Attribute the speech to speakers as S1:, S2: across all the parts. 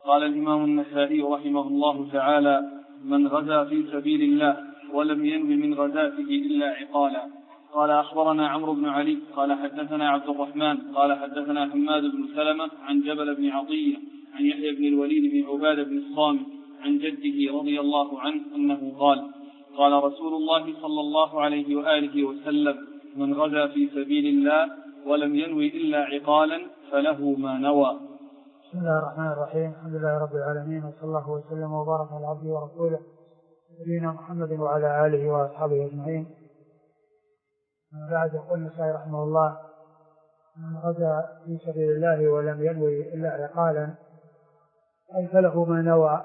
S1: قال الإمام النسائي رحمه الله تعالى: من غزا في سبيل الله ولم ينو من غزاته إلا عقالا. قال أخبرنا عمرو بن علي قال حدثنا عبد الرحمن قال حدثنا حماد بن سلمة عن جبل بن عطية عن يحيى بن الوليد بن عبادة بن الصامت عن جده رضي الله عنه أنه قال: قال رسول الله صلى الله عليه وآله وسلم: من غزا في سبيل الله ولم ينوي إلا عقالا فله ما نوى.
S2: بسم الله الرحمن الرحيم. الحمد لله رب العالمين، وصلى الله وسلم وبارك على عبده ورسوله نبينا محمد وعلى آله وأصحابه أجمعين. بعد يقول النسائي رحمه الله: من غزا في سبيل الله ولم ينوي إلا عقالا أي فله ما نوى.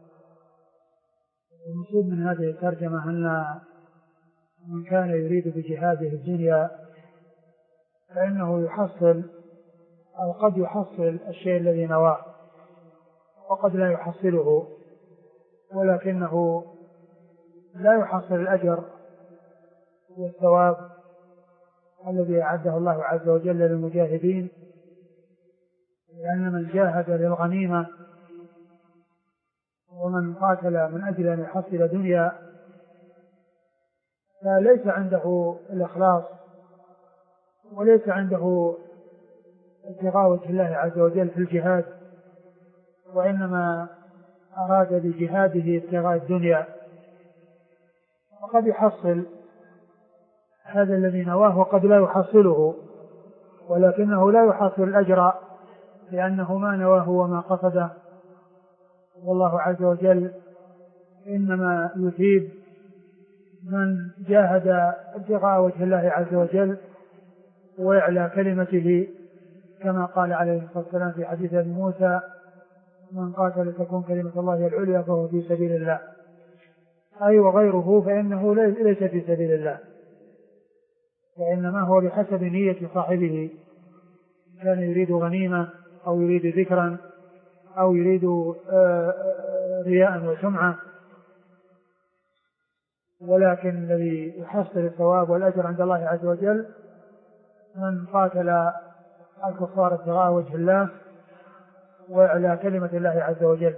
S2: المقصود من هذه الترجمة أن من كان يريد بجهاده الدنيا فإنه يحصل أو قد يحصل الشيء الذي نواه، وقد لا يحصله، ولكنه لا يحصل الأجر والثواب الذي أعده الله عز وجل للمجاهدين، لأن من جاهد للغنيمة ومن قاتل من أجل أن يحصل دنيا فليس عنده الإخلاص وليس عنده ابتغاء وجه الله عز وجل في الجهاد، وإنما أراد بجهاده ابتغاء الدنيا. وقد يحصل هذا الذي نواه وقد لا يحصله، ولكنه لا يحصل الأجر لأنه ما نواه وما قصده، والله عز وجل إنما يثيب من جاهد ابتغاء وجه الله عز وجل وإعلى كلمته، كما قال عليه الصلاة والسلام في حديث ابي موسى: من قاتل تكون كلمة الله العليا فهو في سبيل الله، أي وغيره فإنه ليس في سبيل الله، فإنما هو بحسب نية صاحبه، كان يريد غنيمة أو يريد ذكرا أو يريد رياء وسمعة. ولكن الذي يحصل الثواب والأجر عند الله عز وجل من قاتل الكفار ابتغاء وجه الله وإعلاء كلمة الله عز وجل.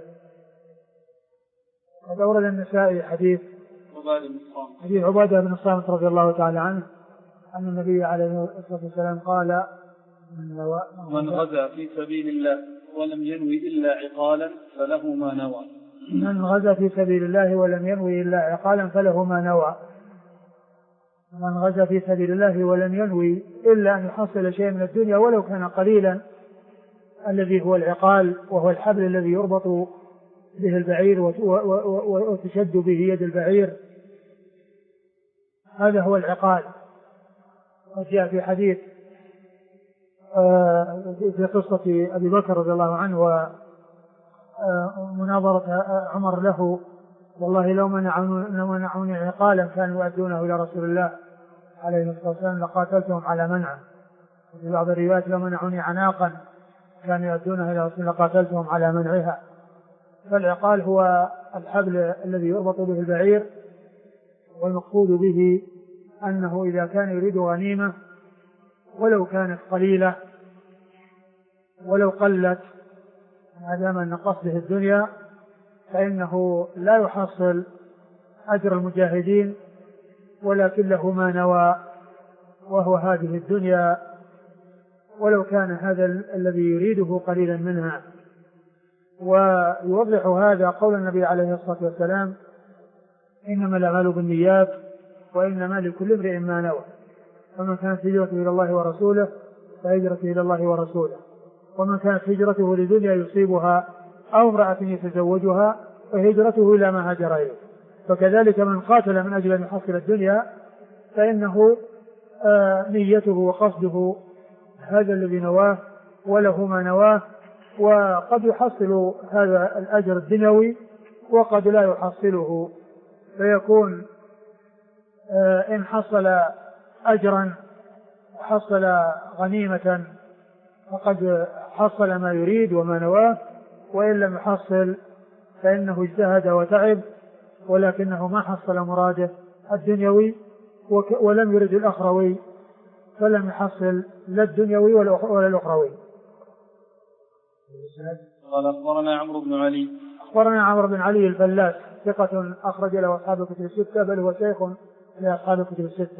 S2: قد أورد النسائي حديث عبادة بن الصامت رضي الله تعالى عنه أن النبي عليه الصلاة والسلام قال:
S1: من غزا في سبيل الله ولم ينوي إلا عقالا فله ما نوى.
S2: من غزا في سبيل الله ولم ينوي إلا عقالا فله ما نوى. من غزا في سبيل الله ولم ينوي إلا أن يحصل شيء من الدنيا ولو كان قليلا، الذي هو العقال، وهو الحبل الذي يربط به البعير وتشد به يد البعير، هذا هو العقال. وجاء في حديث في قصة أبي بكر رضي الله عنه ومناظرة عمر له: والله لو منعوني عقالا كانوا يؤدونه إلى رسول الله عليه الصلاة والسلام لقاتلتهم على منعه. وفي بعض الروايات: لو منعوني عناقا كانوا يؤدونه إلى رسول الله لقاتلتهم على منعها. فالعقال هو الحبل الذي يربط به البعير، والمقصود به أنه إذا كان يريد غنيمة ولو كانت قليلة ولو قلت ما دام أن قصده الدنيا فإنه لا يحصل أجر المجاهدين، ولكن له ما نوى وهو هذه الدنيا، ولو كان هذا الذي يريده قليلا منها. ويوضح هذا قول النبي عليه الصلاة والسلام: إنما الأعمال بالنيات وإنما لكل امرئ ما نوى، ومن كانت هجرته إلى الله ورسوله فهجرته إلى الله ورسوله، ومن كانت هجرته لدنيا يصيبها أو امرأة يتزوجها فهجرته إلى ما هاجر إليه. فكذلك من قاتل من أجل أن يحصل الدنيا فإنه نيته وقصده هذا الذي نواه وله ما نواه، وقد يحصل هذا الأجر الدنيوي وقد لا يحصله، فيكون إن حصل أجرا وحصل غنيمة فقد حصل ما يريد وما نواه، وإن لم يحصل فإنه اجتهد وتعب ولكنه ما حصل مراده الدنيوي ولم يرد الأخروي، فلم يحصل لا الدنيوي ولا الأخروي.
S1: قال أخبرنا عمرو بن علي.
S2: أخبرنا عمرو بن علي الفلاس ثقة أخرج له أصحاب الكتب الستة، بل هو شيخ لأصحاب الكتب الستة.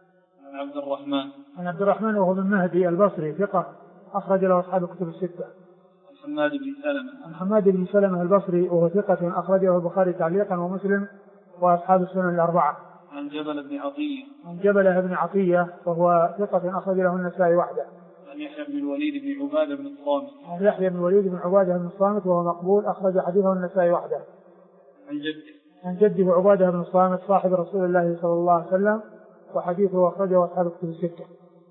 S1: عن
S2: عبد الرحمن وهو بن مهدي البصري ثقة أخرج له أصحاب الكتب الستة. عن حماد بن سلمة البصري وهو ثقة أخرجه البخاري تعليقا ومسلم وأصحاب السنن الأربعة.
S1: عن
S2: جبل بن عطية وهو ثقة أخرج له النسائي وحده.
S1: عن يحيى بن الوليد بن عبادة بن الصامت.
S2: عن يحيى بن الوليد بن عبادة بن الصامت وهو مقبول أخرج حديثه النسائي وحده. عن جده عبادة بن الصامت صاحب رسول الله صلى الله عليه وسلم وحديثه أخرجه أصحاب الكتب الستة.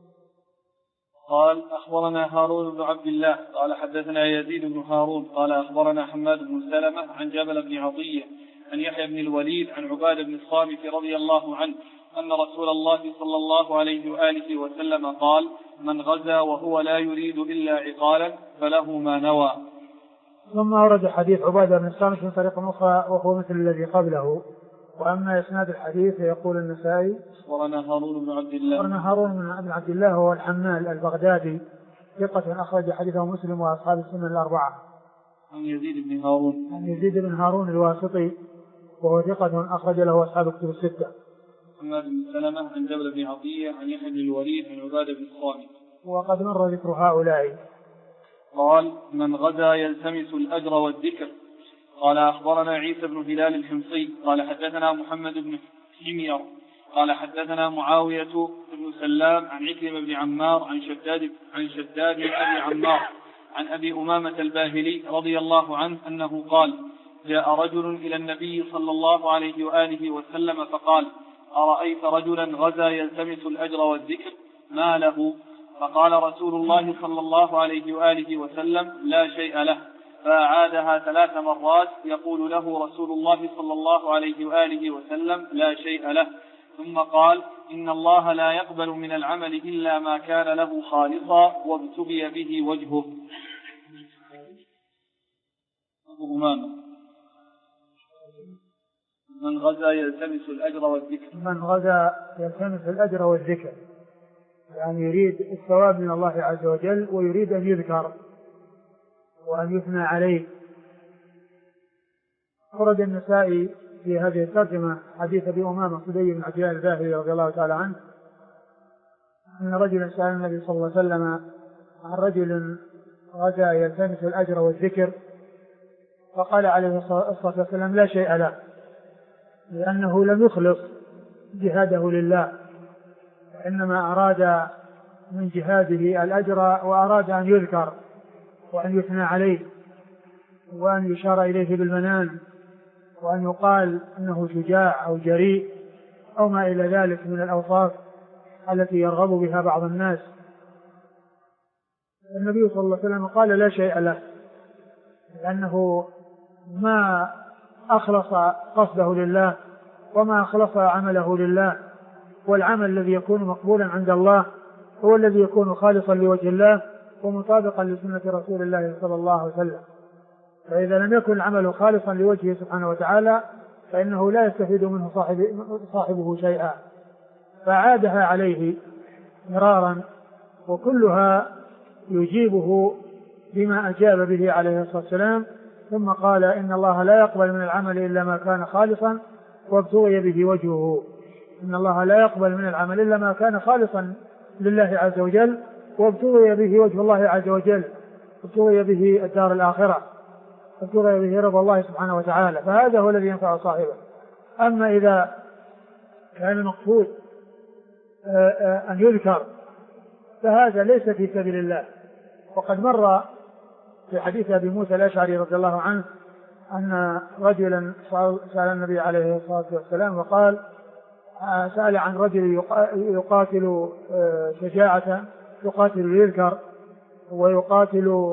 S1: قال أخبرنا هارون بن عبد الله قال حدثنا يزيد بن هارون قال أخبرنا حماد بن سلمة عن جبل بن عطية عن يحيى بن الوليد عن عبادة بن الصامت رضي الله عنه أن رسول الله صلى الله عليه وآله وسلم قال: من غزا وهو لا يريد إلا عقالا فله ما نوى.
S2: ثم أورد حديث عبادة بن الصامت من طريق أخرى وهو مثل الذي قبله. وأما إسناد الحديث يقول النسائي:
S1: أخبرنا هارون بن
S2: عبد الله هو الحمال البغدادي ثقة أخرج حديثه مسلم وأصحاب السنن الأربعة.
S1: عن يزيد بن هارون
S2: الواسطي وهو ثقة أخرج له أصحاب الكتب الستة.
S1: حماد بن سلمة عن جبل بن عطية عن يحيى بن الوليد عن عبادة بن الصامت.
S2: وقد مر ذكر هؤلاء.
S1: قال: من غزا يلتمس الأجر والذكر. قال أخبرنا عيسى بن هلال الحمصي قال حدثنا محمد بن حمير قال حدثنا معاوية بن سلام عن عكرمة بن عمار عن شداد بن أبي عمار عن أبي أمامة الباهلي رضي الله عنه أنه قال: جاء رجل إلى النبي صلى الله عليه وآله وسلم فقال: أرأيت رجلا غزا يلتمس الأجر والذكر ما له؟ فقال رسول الله صلى الله عليه وآله وسلم: لا شيء له. فأعادها 3 مرات يقول له رسول الله صلى الله عليه وآله وسلم: لا شيء له. ثم قال: إن الله لا يقبل من العمل إلا ما كان له خالصا وابتغي به وجهه. أبو أمامة: من غزا يلتمس الأجر والذكر.
S2: من غزا يلتمس الأجر والذكر يعني يريد الثواب من الله عز وجل ويريد أن يذكر وأن يثنى عليه. أورد النسائي في هذه الترجمة حديث أبي أمامة صدي بن عبد الله الباهلي رضي الله تعالى عنه أن رجلا سأل النبي صلى الله عليه وسلم عن رجل غزا يلتمس الأجر والذكر فقال عليه الصلاة والسلام: لا شيء له، لأنه لم يخلص جهاده لله، إنما أراد من جهاده الأجر وأراد أن يذكر وأن يثنى عليه وأن يشار إليه بالمنان وأن يقال أنه شجاع أو جريء أو ما إلى ذلك من الأوصاف التي يرغب بها بعض الناس. النبي صلى الله عليه وسلم قال: لا شيء له، لأنه ما أخلص قصده لله وما أخلص عمله لله، والعمل الذي يكون مقبولا عند الله هو الذي يكون خالصا لوجه الله ومطابقا لسنة رسول الله صلى الله عليه وسلم. فإذا لم يكن العمل خالصا لوجهه سبحانه وتعالى فإنه لا يستفيد منه صاحبه شيئا. فعادها عليه مرارا وكلها يجيبه بما أجاب به عليه الصلاة والسلام، ثم قال: إن الله لا يقبل من العمل إلا ما كان خالصا وابتغي به وجهه. إن الله لا يقبل من العمل إلا ما كان خالصا لله عز وجل وابتغي به وجه الله عز وجل، وابتغي به الدار الآخرة، وابتغي به رضا الله سبحانه وتعالى، فهذا هو الذي ينفع صاحبه. أما إذا كان المقصود أن يذكر فهذا ليس في سبيل الله. وقد مر في حديث أبي موسى الأشعري رضي الله عنه أن رجلا سأل النبي عليه الصلاة والسلام وقال: سأل عن رجل يقاتل شجاعة، يقاتل ليذكر ويقاتل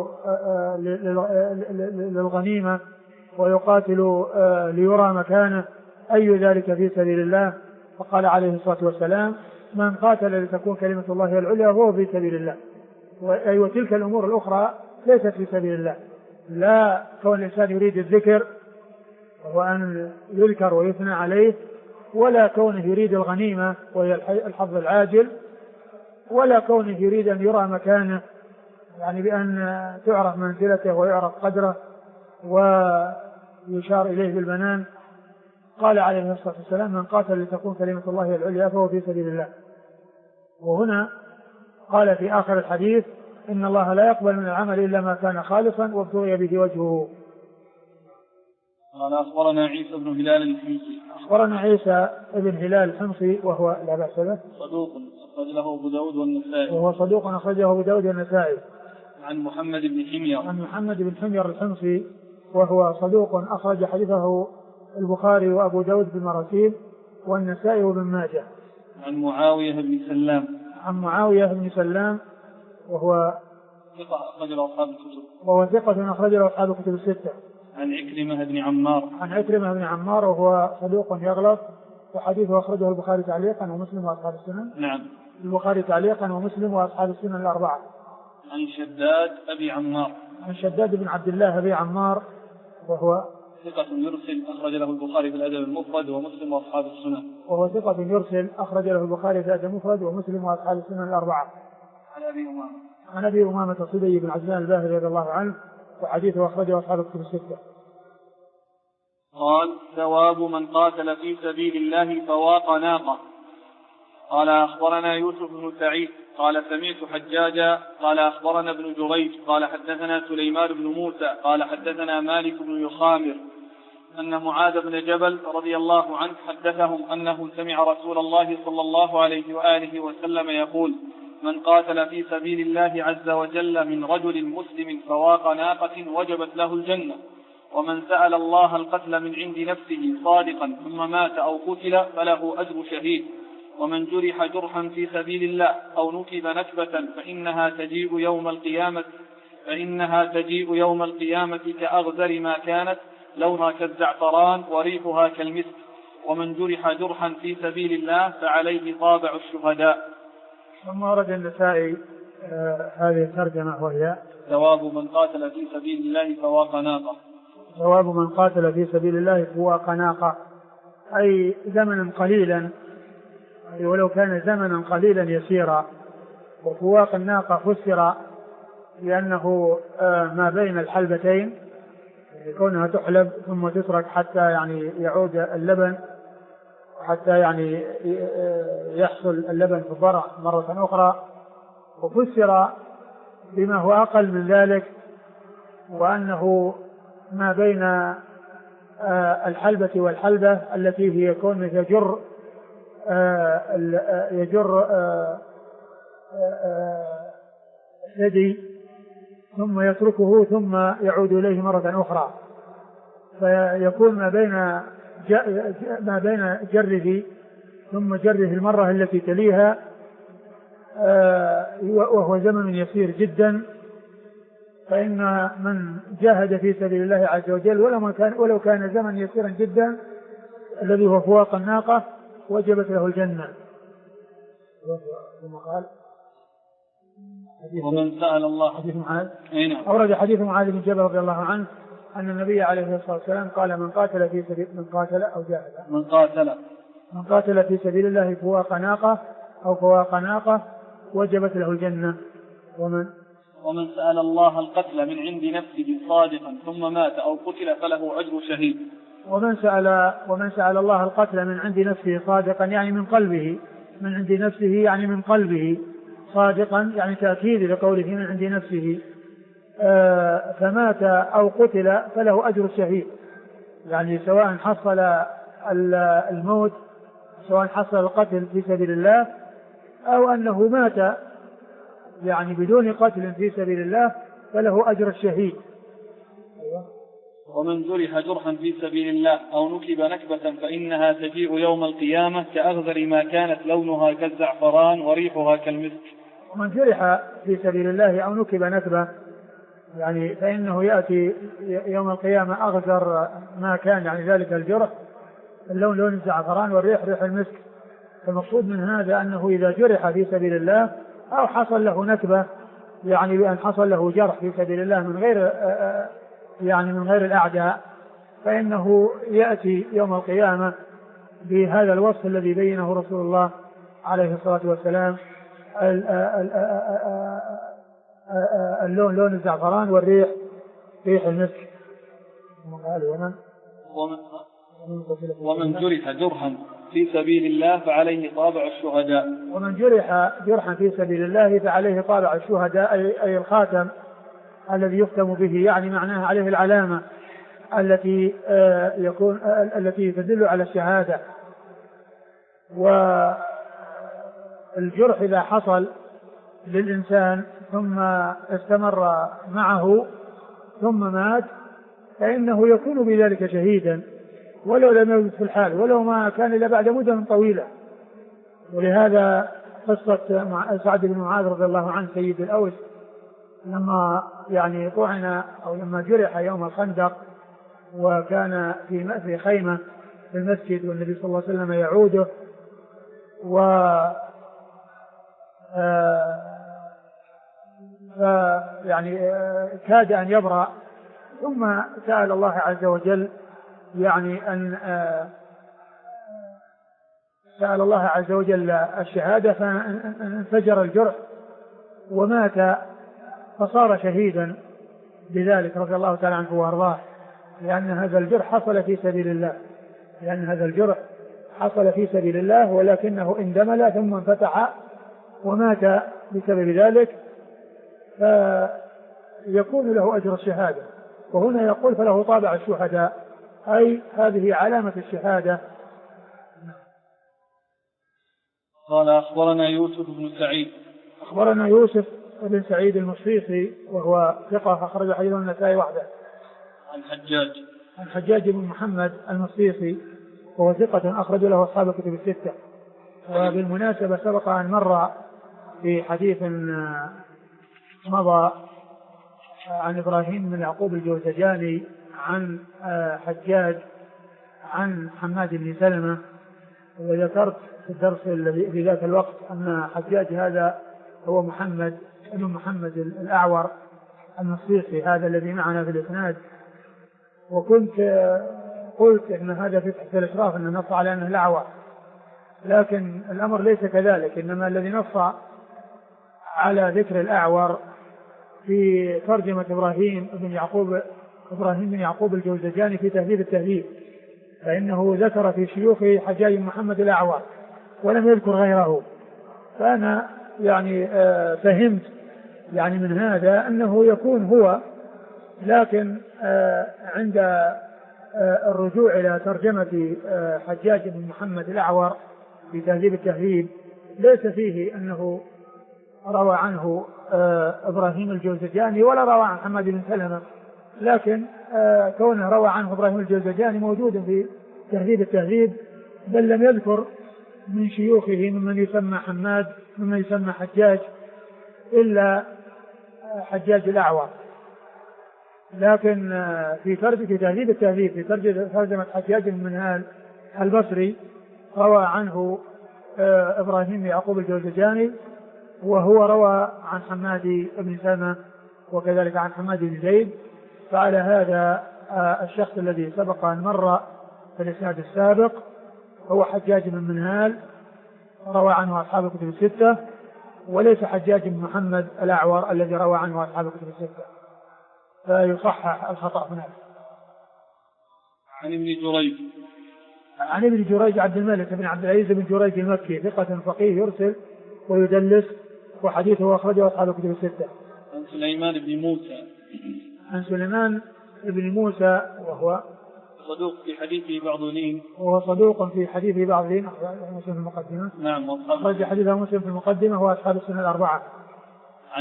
S2: للغنيمة ويقاتل ليرى مكانه، أي ذلك في سبيل الله؟ فقال عليه الصلاة والسلام: من قاتل لتكون كلمة الله العليا فهو في سبيل الله. وتلك الأمور الأخرى ليست في سبيل الله، لا كون الإنسان يريد الذكر وأن يذكر ويثنى عليه، ولا كونه يريد الغنيمة وهي الحظ العاجل، ولا كونه يريد أن يرى مكانه يعني بأن تعرف منزلته ويعرف قدره ويشار إليه بالبنان. قال عليه الصلاة والسلام: من قاتل لتكون كلمة الله العليا فهو في سبيل الله. وهنا قال في آخر الحديث: إن الله لا يقبل من العمل إلا ما كان خالصا وابتغي به وجهه.
S1: قال أخبرنا عيسى بن هلال الحمصي.
S2: أخبرنا عيسى بن هلال الحمصي وهو لا بأس به،
S1: صدوق أخرج له أبو داود والنسائي.
S2: وهو صدوق أخرجه أبو داود والنسائي.
S1: عن محمد بن حمير.
S2: عن محمد بن حمير الحمصي وهو صدوق أخرج حديثه البخاري وأبو داود بالمراسيل والنسائي وابن ماجه.
S1: عن معاوية بن سلام.
S2: عن معاوية بن سلام وهو
S1: ثقة أخرج له أصحاب الكتب.
S2: وهو ثقة أخرج له أصحاب الكتب الستة.
S1: عن عكرمة بن عمار.
S2: عن عكرمة بن عمار وهو صدوق يغلط وحديثه أخرجه البخاري تعليقا ومسلم وأصحاب السنن.
S1: نعم.
S2: البخاري تعليقا ومسلم وأصحاب السنن الأربعة.
S1: عن شداد أبي عمار.
S2: عن شداد بن عبد الله أبي عمار وهو
S1: ثقة يرسل أخرج له البخاري في الأدب المفرد ومسلم وأصحاب السنن.
S2: وهو ثقة يرسل أخرج له البخاري في الأدب المفرد ومسلم وأصحاب السنن الأربعة.
S1: عن أبي أمامة.
S2: عن أبي أمامة الصدي بن عبد الله الباهلي رضي الله عنه وحديثه أخرجه أصحاب الكتب الستة.
S1: قال: ثواب من قاتل في سبيل الله فواق ناقة. قال: أخبرنا يوسف بن سعيد قال: سمعت حجاجا قال: أخبرنا ابن جريج قال: حدثنا سليمان بن موسى قال: حدثنا مالك بن يخامر أن معاذ بن جبل رضي الله عنه حدثهم أنه سمع رسول الله صلى الله عليه وآله وسلم يقول: من قاتل في سبيل الله عز وجل من رجل مسلم فواق ناقة وجبت له الجنة. ومن سأل الله القتل من عند نفسه صادقا ثم مات أو قتل فله أجر شهيد. ومن جرح جرحا في سبيل الله أو نكب نكبة فإنها تجيء يوم القيامة كأغزر ما كانت لونها كالزعفران وريحها كالمسك. ومن جرح جرحا في سبيل الله فعليه طابع الشهداء.
S2: ثم ورد النسائي هذه الترجمة وهي:
S1: ثواب من قاتل في سبيل الله فواق ناقة.
S2: ثواب من قاتل في سبيل الله فواق ناقة، أي زمنا قليلا، أي ولو كان زمنا قليلا يسيرا. وفواق الناقة فسر لأنه ما بين الحلبتين، كونها تحلب ثم تترك حتى يعني يعود اللبن، حتى يعني يحصل اللبن في الضرع مرة أخرى. وفسر بما هو أقل من ذلك، وأنه ما بين الحلبة والحلبة التي هي كون يجر ثدي ثم يتركه ثم يعود إليه مرة أخرى، فيكون ما بين جره ثم جره المرة التي تليها وهو زمن يسير جدا. فإن من جاهد في سبيل الله عز وجل ولو كان زمن يسيرا جدا الذي هو فواق الناقة وجبت له الجنة. ثم قال:
S1: ومن سأل الله
S2: حديث معاذ.
S1: أورد
S2: حديث معاذ بن جبل رضي الله عنه أن النبي عليه الصلاة والسلام قال: من قاتل في سبيل من قاتل في سبيل الله فواق ناقة أو فواق ناقة وجبت له الجنة.
S1: ومن سأل الله القتل من عند نفسه صادقا ثم مات أو قتل فله أجر شهيد.
S2: ومن سأل الله القتل من عند نفسه صادقا يعني من قلبه، من عند نفسه يعني من قلبه، صادقا يعني تأكيد لقوله من عند نفسه، فمات أو قتل فله أجر الشهيد. يعني سواء حصل الموت، سواء حصل القتل في سبيل الله أو أنه مات يعني بدون قتل في سبيل الله فله أجر الشهيد.
S1: ومن جرح جرحا في سبيل الله أو نكب نكبة فإنها تجيء يوم القيامة كأغزر ما كانت لونها كالزعفران وريحها كالمسك.
S2: ومن جرح في سبيل الله أو نكب نكبة يعني فإنه يأتي يوم القيامة أغزر ما كان، يعني ذلك الجرح اللون لون الزعفران والريح ريح المسك. فالمقصود من هذا أنه إذا جرح في سبيل الله أو حصل له نكبة، يعني بأن حصل له جرح في سبيل الله من غير الأعداء، فإنه يأتي يوم القيامة بهذا الوصف الذي بينه رسول الله عليه الصلاة والسلام اللون لون الزعفران والريح ريح المسك.
S1: ومن جرح جرحا في سبيل الله فعليه طابع الشهداء.
S2: ومن جرح جرحا في سبيل الله فعليه طابع الشهداء، أي الخاتم الذي يختم به، يعني معناه عليه العلامة التي التي تدل على الشهادة. والجرح إذا حصل للإنسان ثم استمر معه ثم مات فإنه يكون بذلك شهيدا ولو لم يمت في الحال، ولو ما كان إلا بعد مدة طويلة. ولهذا قصة سعد بن معاذ رضي الله عنه سيد الأوس لما يعني طعن أو لما جرح يوم الخندق وكان في خيمة في المسجد والنبي صلى الله عليه وسلم يعوده يعني كاد أن يبرأ، ثم سأل الله عز وجل يعني أن سأل الله عز وجل الشهادة فانفجر الجرح ومات فصار شهيدا بذلك رضي الله تعالى عنه وارضاه، لأن هذا الجرح حصل في سبيل الله، لأن هذا الجرح حصل في سبيل الله ولكنه اندمل ثم انفتح ومات بسبب ذلك، فيكون له أجر الشهادة. وهنا يقول فله طابع الشهداء، أي هذه علامة الشهادة.
S1: قال أخبرنا يوسف بن سعيد.
S2: أخبرنا يوسف بن سعيد المصيصي وهو ثقة أخرج حديثه النسائي وحده. عن حجاج بن محمد المصيصي وهو ثقة أخرج له أصحاب الكتب الستة. وبالمناسبة سبق أن مر في حديث مضى عن إبراهيم بن يعقوب الجوزجاني عن حجاج عن حماد بن سلمة، وذكرت في الدرس الذي في ذاك الوقت أن حجاج هذا هو محمد بن محمد الأعور المصيصي هذا الذي معنا في الإسناد. وكنت قلت إن هذا في تحت الإشراف أن نص على أنه الأعور، لكن الأمر ليس كذلك، إنما الذي نص على ذكر الأعور في ترجمة إبراهيم بن يعقوب الجوزجاني في تهذيب التهذيب، فإنه ذكر في شيوخه حجاج بن محمد الأعور ولم يذكر غيره. فأنا يعني فهمت يعني من هذا أنه يكون هو، لكن عند الرجوع إلى ترجمة حجاج بن محمد الأعور في تهذيب التهذيب ليس فيه أنه روى عنه إبراهيم الجوزجاني ولا روى عن حماد بن سلمة، لكن كونه روى عنه إبراهيم الجوزجاني موجود في تهذيب التهذيب، بل لم يذكر من شيوخه ممن يسمى حماد ممن يسمى حجاج إلا حجاج الأعور. لكن في تهذيب التهذيب في ترجمة حجاج بن منهال البصري روى عنه إبراهيم يعقوب الجوزجاني، وهو روى عن حماد بن سلمة وكذلك عن حماد بن زيد. فعلى هذا الشخص الذي سبق أن مر في الإسناد السابق هو حجاج بن منهال روى عنه أصحاب الكتب الستة، وليس حجاج بن محمد الأعور الذي روى عنه أصحاب الكتب الستة، فيصحح الخطأ هناك. عن ابن جريج عبد الملك بن عبد العزيز بن جريج المكي ثقة فقيه يرسل ويدلس وحديثه أخرجه أصحاب الكتب الستة.
S1: عن سليمان بن موسى وهو صدوق في حديثه بعض لين، مسلم في المقدمة. نعم، أخرج حديثه مسلم في المقدمة وأصحاب السنة الأربعة. عن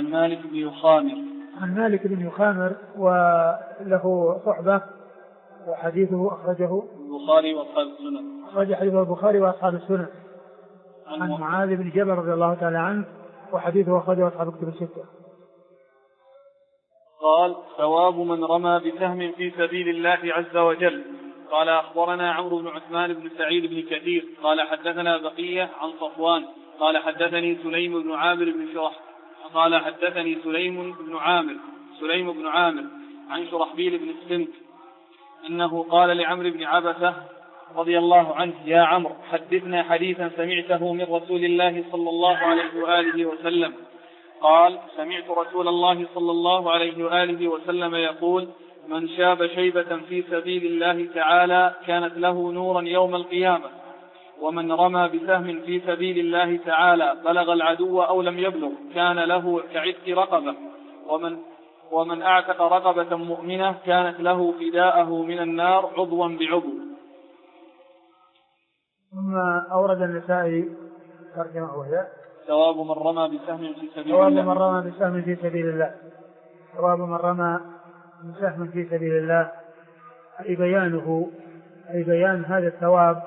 S1: مالك بن يخامر وله صحبة وحديثه أخرجه البخاري وأصحاب السنن. أخرج حديثه البخاري وأصحاب السنن. عن معاذ بن جبل رضي الله تعالى عنه وحديثه أخرجه أصحاب الكتب الستة. قال: ثواب من رمى بسهم في سبيل الله عز وجل. قال: أخبرنا عمرو بن عثمان بن سعيد بن كثير قال حدثنا بقية عن صفوان قال حدثني سليم بن عامر بن شرح قال حدثني سليم بن عامر عن شرحبيل بن السمك أنه قال لعمرو بن عبسة رضي الله عنه: يا عمرو، حدثنا حديثا سمعته من رسول الله صلى الله عليه وآله وسلم. قال: سمعت رسول الله صلى الله عليه وآله وسلم يقول: من شاب شيبة في سبيل الله تعالى كانت له نورا يوم القيامة، ومن رمى بسهم في سبيل الله تعالى بلغ العدو أو لم يبلغ كان له كعتق رقبة، ومن أعتق رقبة مؤمنة كانت له فداءه من النار عضوا بعضو.
S2: ثم أورد النسائي ترجمة وهي:
S1: ثواب من رمى بسهم في سبيل
S2: ثواب
S1: الله.
S2: من رمى بسهم في سبيل الله. ثواب من رمى بسهم في سبيل الله، أي بيان هذا الثواب.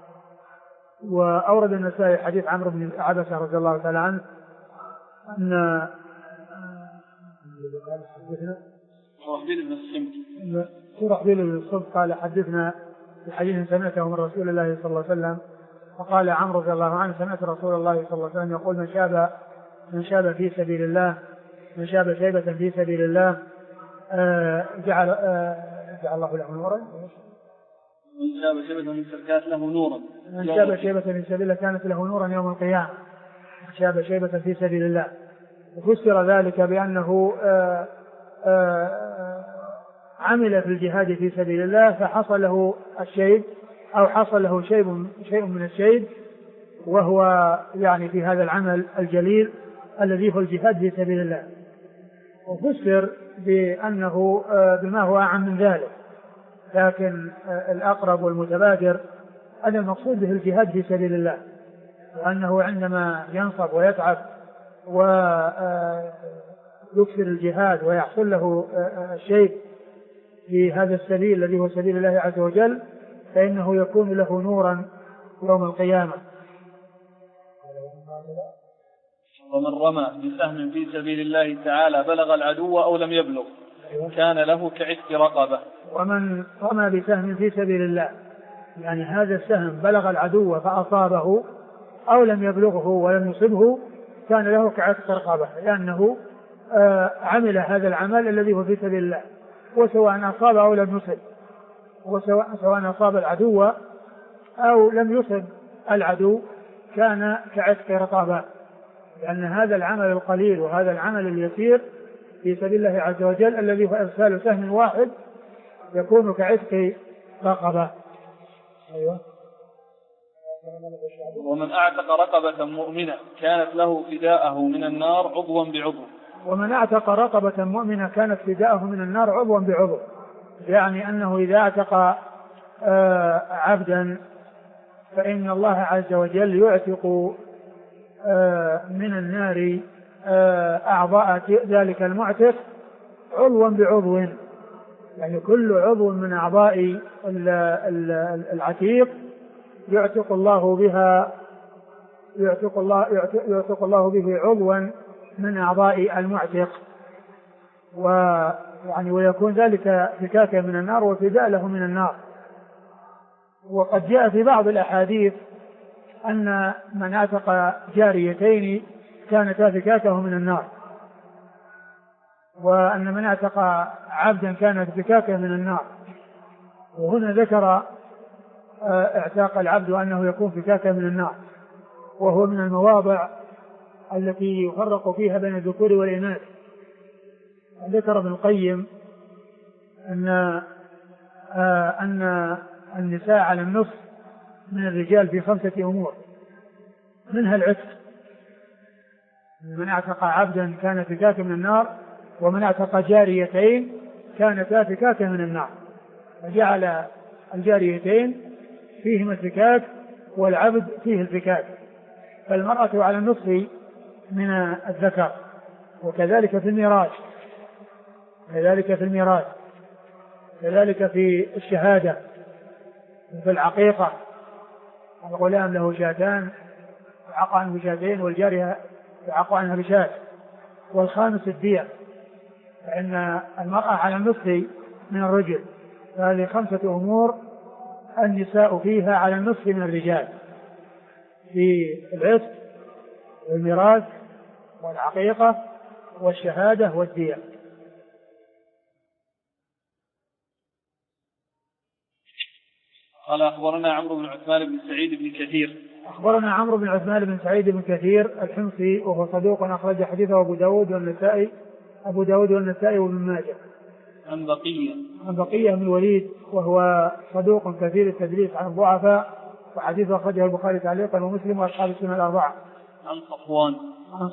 S2: وأورد النسائي حديث عمرو بن عبسة رضي الله تعالى عنه أن شرحبيل بن الصبح قال: حدثنا بحديث سمعته من رسول الله صلى الله عليه وسلم. فقال عمرو رضي الله عنه: سمعت رسول الله صلى الله عليه وسلم يقول: من شاب في سبيل الله، من شاب شيبة في سبيل الله جعل الله له نورا.
S1: من شاب شيبة في كانت له نورا.
S2: من شاب شيبة في سبيل الله كانت له نورا يوم القيامة. من شاب شيبة في سبيل الله. وفسر ذلك بأنه عمل في الجهاد في سبيل الله فحصل له الشيب، أو حصل له شيء من الشيب، وهو يعني في هذا العمل الجليل الذي هو الجهاد في سبيل الله. وفسر بأنه بما هو أعم من ذلك، لكن الأقرب والمتبادر أن المقصود به الجهاد في سبيل الله، وأنه عندما ينصب ويتعب ويكثر الجهاد ويحصل له الشيء في هذا السبيل الذي هو سبيل الله عز وجل فإنه يكون له نورا يوم القيامة.
S1: ومن رمى بسهم في سبيل الله تعالى بلغ العدو أو لم يبلغ كان له كعتق رقبة.
S2: ومن رمى بسهم في سبيل الله، يعني هذا السهم بلغ العدو فأصابه أو لم يبلغه ولم يصبه كان له كعتق رقبة، لأنه عمل هذا العمل الذي هو في سبيل الله، وسواء أصاب أو لم يصب، وسواء أصاب العدو أو لم يصب العدو كان كعتق رقبة، لأن هذا العمل القليل وهذا العمل اليسير في سبيل الله عز وجل الذي هو إرسال سهم واحد يكون كعتق رقبة. أيوة.
S1: ومن أعتق رقبة مؤمنة كانت له فداءه من النار عضوا بعضو.
S2: ومن أعتق رقبة مؤمنة كانت فداءه من النار عضوا بعضو، يعني أنه إذا أعتق عبدا فإن الله عز وجل يعتق من النار أعضاء ذلك المعتق عضوا بعضو، يعني كل عضو من أعضاء العتيق يعتق الله به عضوا من أعضاء المعتق، ويعني ويكون ذلك فكاكا من النار وفداء له من النار. وقد جاء في بعض الأحاديث أن من اعتق جاريتين كانتا فكاكه من النار، وأن من اعتق عبدا كانت فكاكه من النار. وهنا ذكر اعتاق العبد أنه يكون فكاكه من النار، وهو من المواضع التي يفرق فيها بين الذكور والإناث. ذكر ابن القيم أن النساء على النصف من الرجال في 5 أمور، منها العتق. من اعتق عبدا كان فكاكا من النار، ومن اعتق جاريتين كانتا فكاكا من النار، فجعل الجاريتين فيهما الفكاك والعبد فيه الفكاك، فالمرأة على النصف من الذكر. وكذلك في الميراث، كذلك في الشهادة، في العقيقة الغلام له شاتان يعق عنه بشاتين والجارية يعق عنها بشات. والخامس الدية، فإن المرأة على النصف من الرجل، فهذه 5 أمور النساء فيها على النصف من الرجال، في العتق والميراث والعقيقة والشهادة والدية.
S1: قال: أخبرنا عمرو بن عثمان بن سعيد بن كثير
S2: أخبرنا عمرو بن عثمان بن سعيد بن كثير الحمصي وهو صدوق أخرج حديثه أبو داود والنسائي وابن ماجه.
S1: عن
S2: بقية بن الوليد وهو صدوق كثير التدليس عن الضعفاء وحديثه أخرجه البخاري تعليقا ومسلم وأصحاب السنن الأربعة. عن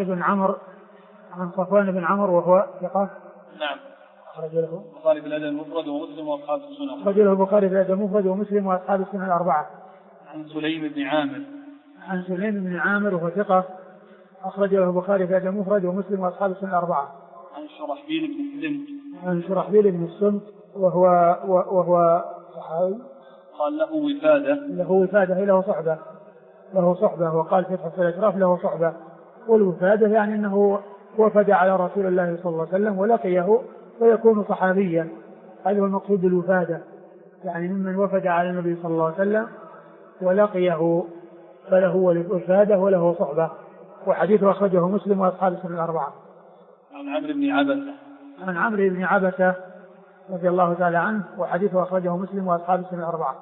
S2: صفوان بن عمرو وهو ثقة.
S1: نعم.
S2: أخرج له
S1: البخاري في الأدب المفرد ومسلم وأصحاب السنن.
S2: أخرج له البخاري في الأدب المفرد ومسلم وأصحاب السنن الأربعة.
S1: عن سليم بن عامر وهو ثقة أخرج له البخاري في الأدب المفرد ومسلم وأصحاب السنن الأربعة. عن شرحبيل بن السمت وهو صحابي. قال له
S2: وفادة له صحبة وقال في فتح الأشراف له صحبة. والوفادة يعني أنه وفد على رسول الله صلى الله عليه وسلم ولقيه فيكون صحابيا. هذا هو المقصود بالوفادة، يعني ممن وفد على النبي صلى الله عليه وسلم ولقيه فله وفادة وله صحبة. وحديثه أخرجه مسلم وأصحاب السنن الأربعة. عن عمرو بن عبسة رضي الله تعالى عنه وحديثه أخرجه مسلم وأصحاب السنن الأربعة.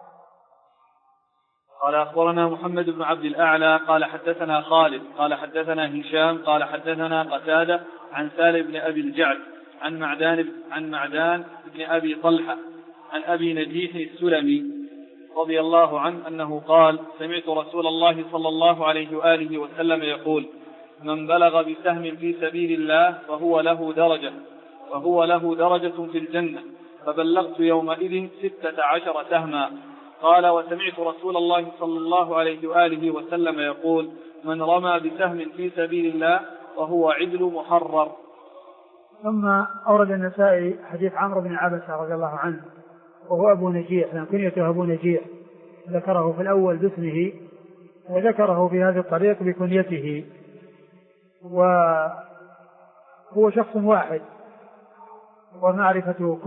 S1: قال أخبرنا محمد بن عبد الأعلى قال حدثنا خالد قال حدثنا هشام قال حدثنا قتادة عن سالم بن أبي الجعد عن معدان بن أبي طلحة عن أبي نجيح السلمي رضي الله عنه أنه قال سمعت رسول الله صلى الله عليه وآله وسلم يقول من بلغ بسهم في سبيل الله فهو له درجة في الجنة فبلغت يومئذ 16 سهما. قال وسمعت رسول الله صلى الله عليه وآله وسلم يقول من رمى بسهم في سبيل الله فهو عدل محرر.
S2: ثم أورد النسائي حديث عمرو بن عبسة رضي الله عنه وهو أبو نجيح، لأن كنيته أبو نجيح، ذكره في الأول باسمه وذكره في هذه الطريق بكنيته، وهو شخص واحد، ومعرفة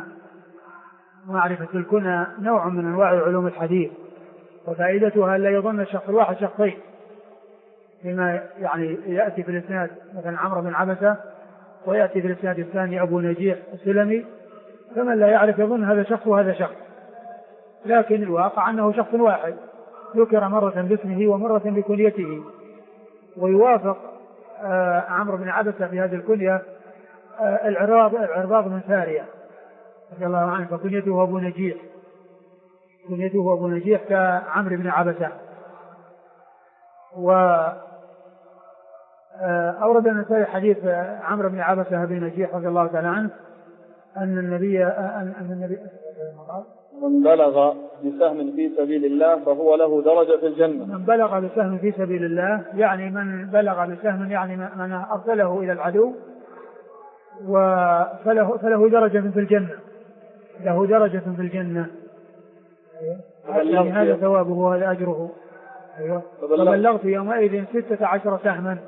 S2: الكنى نوع من أنواع علوم الحديث، وفائدتها لا يظن الشخص الواحد شخصين، بما يعني يأتي في الإسناد مثلا عمرو بن عبسة ويأتي في الإسناد الثاني أبو نجيح السلمي، فمن لا يعرف يظن هذا شخص وهذا شخص، لكن الواقع أنه شخص واحد ذكر مرة باسمه ومرة بكنيته. ويوافق عمرو بن عبسة في هذه الكنية العرباض بن سارية رضي الله عنه، فكنيته أبو نجيح كعمرو بن عبسة. وأورد النسائي حديث عمرو بن عبسة بن نجيح رضي الله تعالى عنه أن النبي
S1: من بلغ بسهم في سبيل الله فهو له درجة في الجنة.
S2: من بلغ بسهم في سبيل الله يعني من بلغ بسهم يعني من أرسله إلى العدو فله درجة في الجنة، له درجة في الجنة، يعني هذا ثوابه وهذا أجره. فبلغت يومئذ 16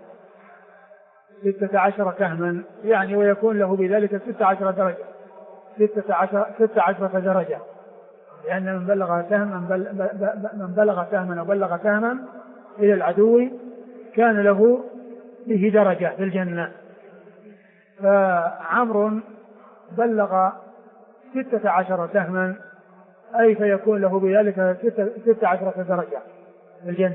S2: سهما يعني ويكون له بذلك 16 درجة، لأن من بلغ سهما وبلغ سهما إلى العدو كان له به درجة في الجنة. فعمرو بلغ 16 سهما أي فيكون له بذلك 16 درجة في الجنة.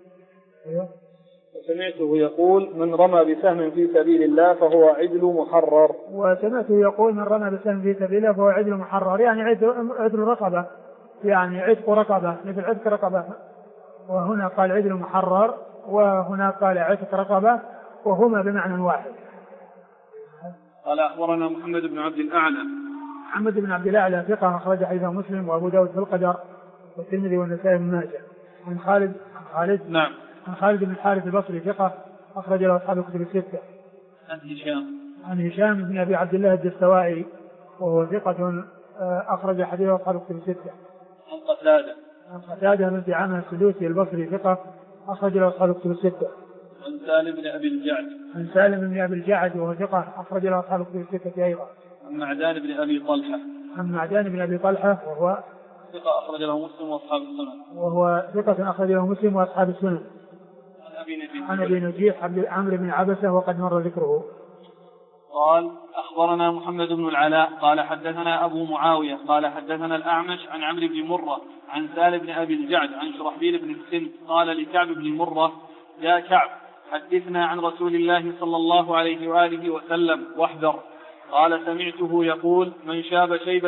S1: وسمعته يقول من رمى بسهم في سبيل الله فهو عدل محرر.
S2: وسمعته يقول من رمى بسهم في سبيل الله فهو عدل محرر، يعني عدل رقبة، يعني عتق رقبة مثل عتق رقبة، وهنا قال عدل محرر وهنا قال عتق رقبة وهما بمعنى واحد.
S1: قال أخبرنا محمد بن عبد الأعلى ثقة أخرج حديثه مسلم وأبو داود في القدر والترمذي والنسائي بن ماجه. عن خالد بن الحارث البصري ثقة أخرج له أصحاب الكتب الستة. عن هشام بن أبي عبد الله الدستوائي وهو ثقة أخرج حديثه أصحاب الكتب الستة. عن قتادة بن دعامة السدوسي البصري ثقة أخرج له أصحاب الكتب الستة. عن سالم بن أبي الجعد
S2: وهو ثقة أخرج له أصحاب الكتب الستة أيضا.
S1: عن معدان بن أبي طلحة
S2: وهو
S1: ثقة أخرج له مسلم وأصحاب السنن.
S2: وهو ثقة أخرج له مسلم وأصحاب السنن. عن أبي نجيح عمرو بن عبسة وقد مر ذكره.
S1: قال أخبرنا محمد بن العلاء قال حدثنا أبو معاوية قال حدثنا الأعمش عن عمرو بن مرة عن سالم بن أبي الجعد عن شرحبيل بن السن قال لكعب بن مرة يا كعب حدثنا عن رسول الله صلى الله عليه وآله وسلم واحذر. قال سمعته يقول من شاب شيبة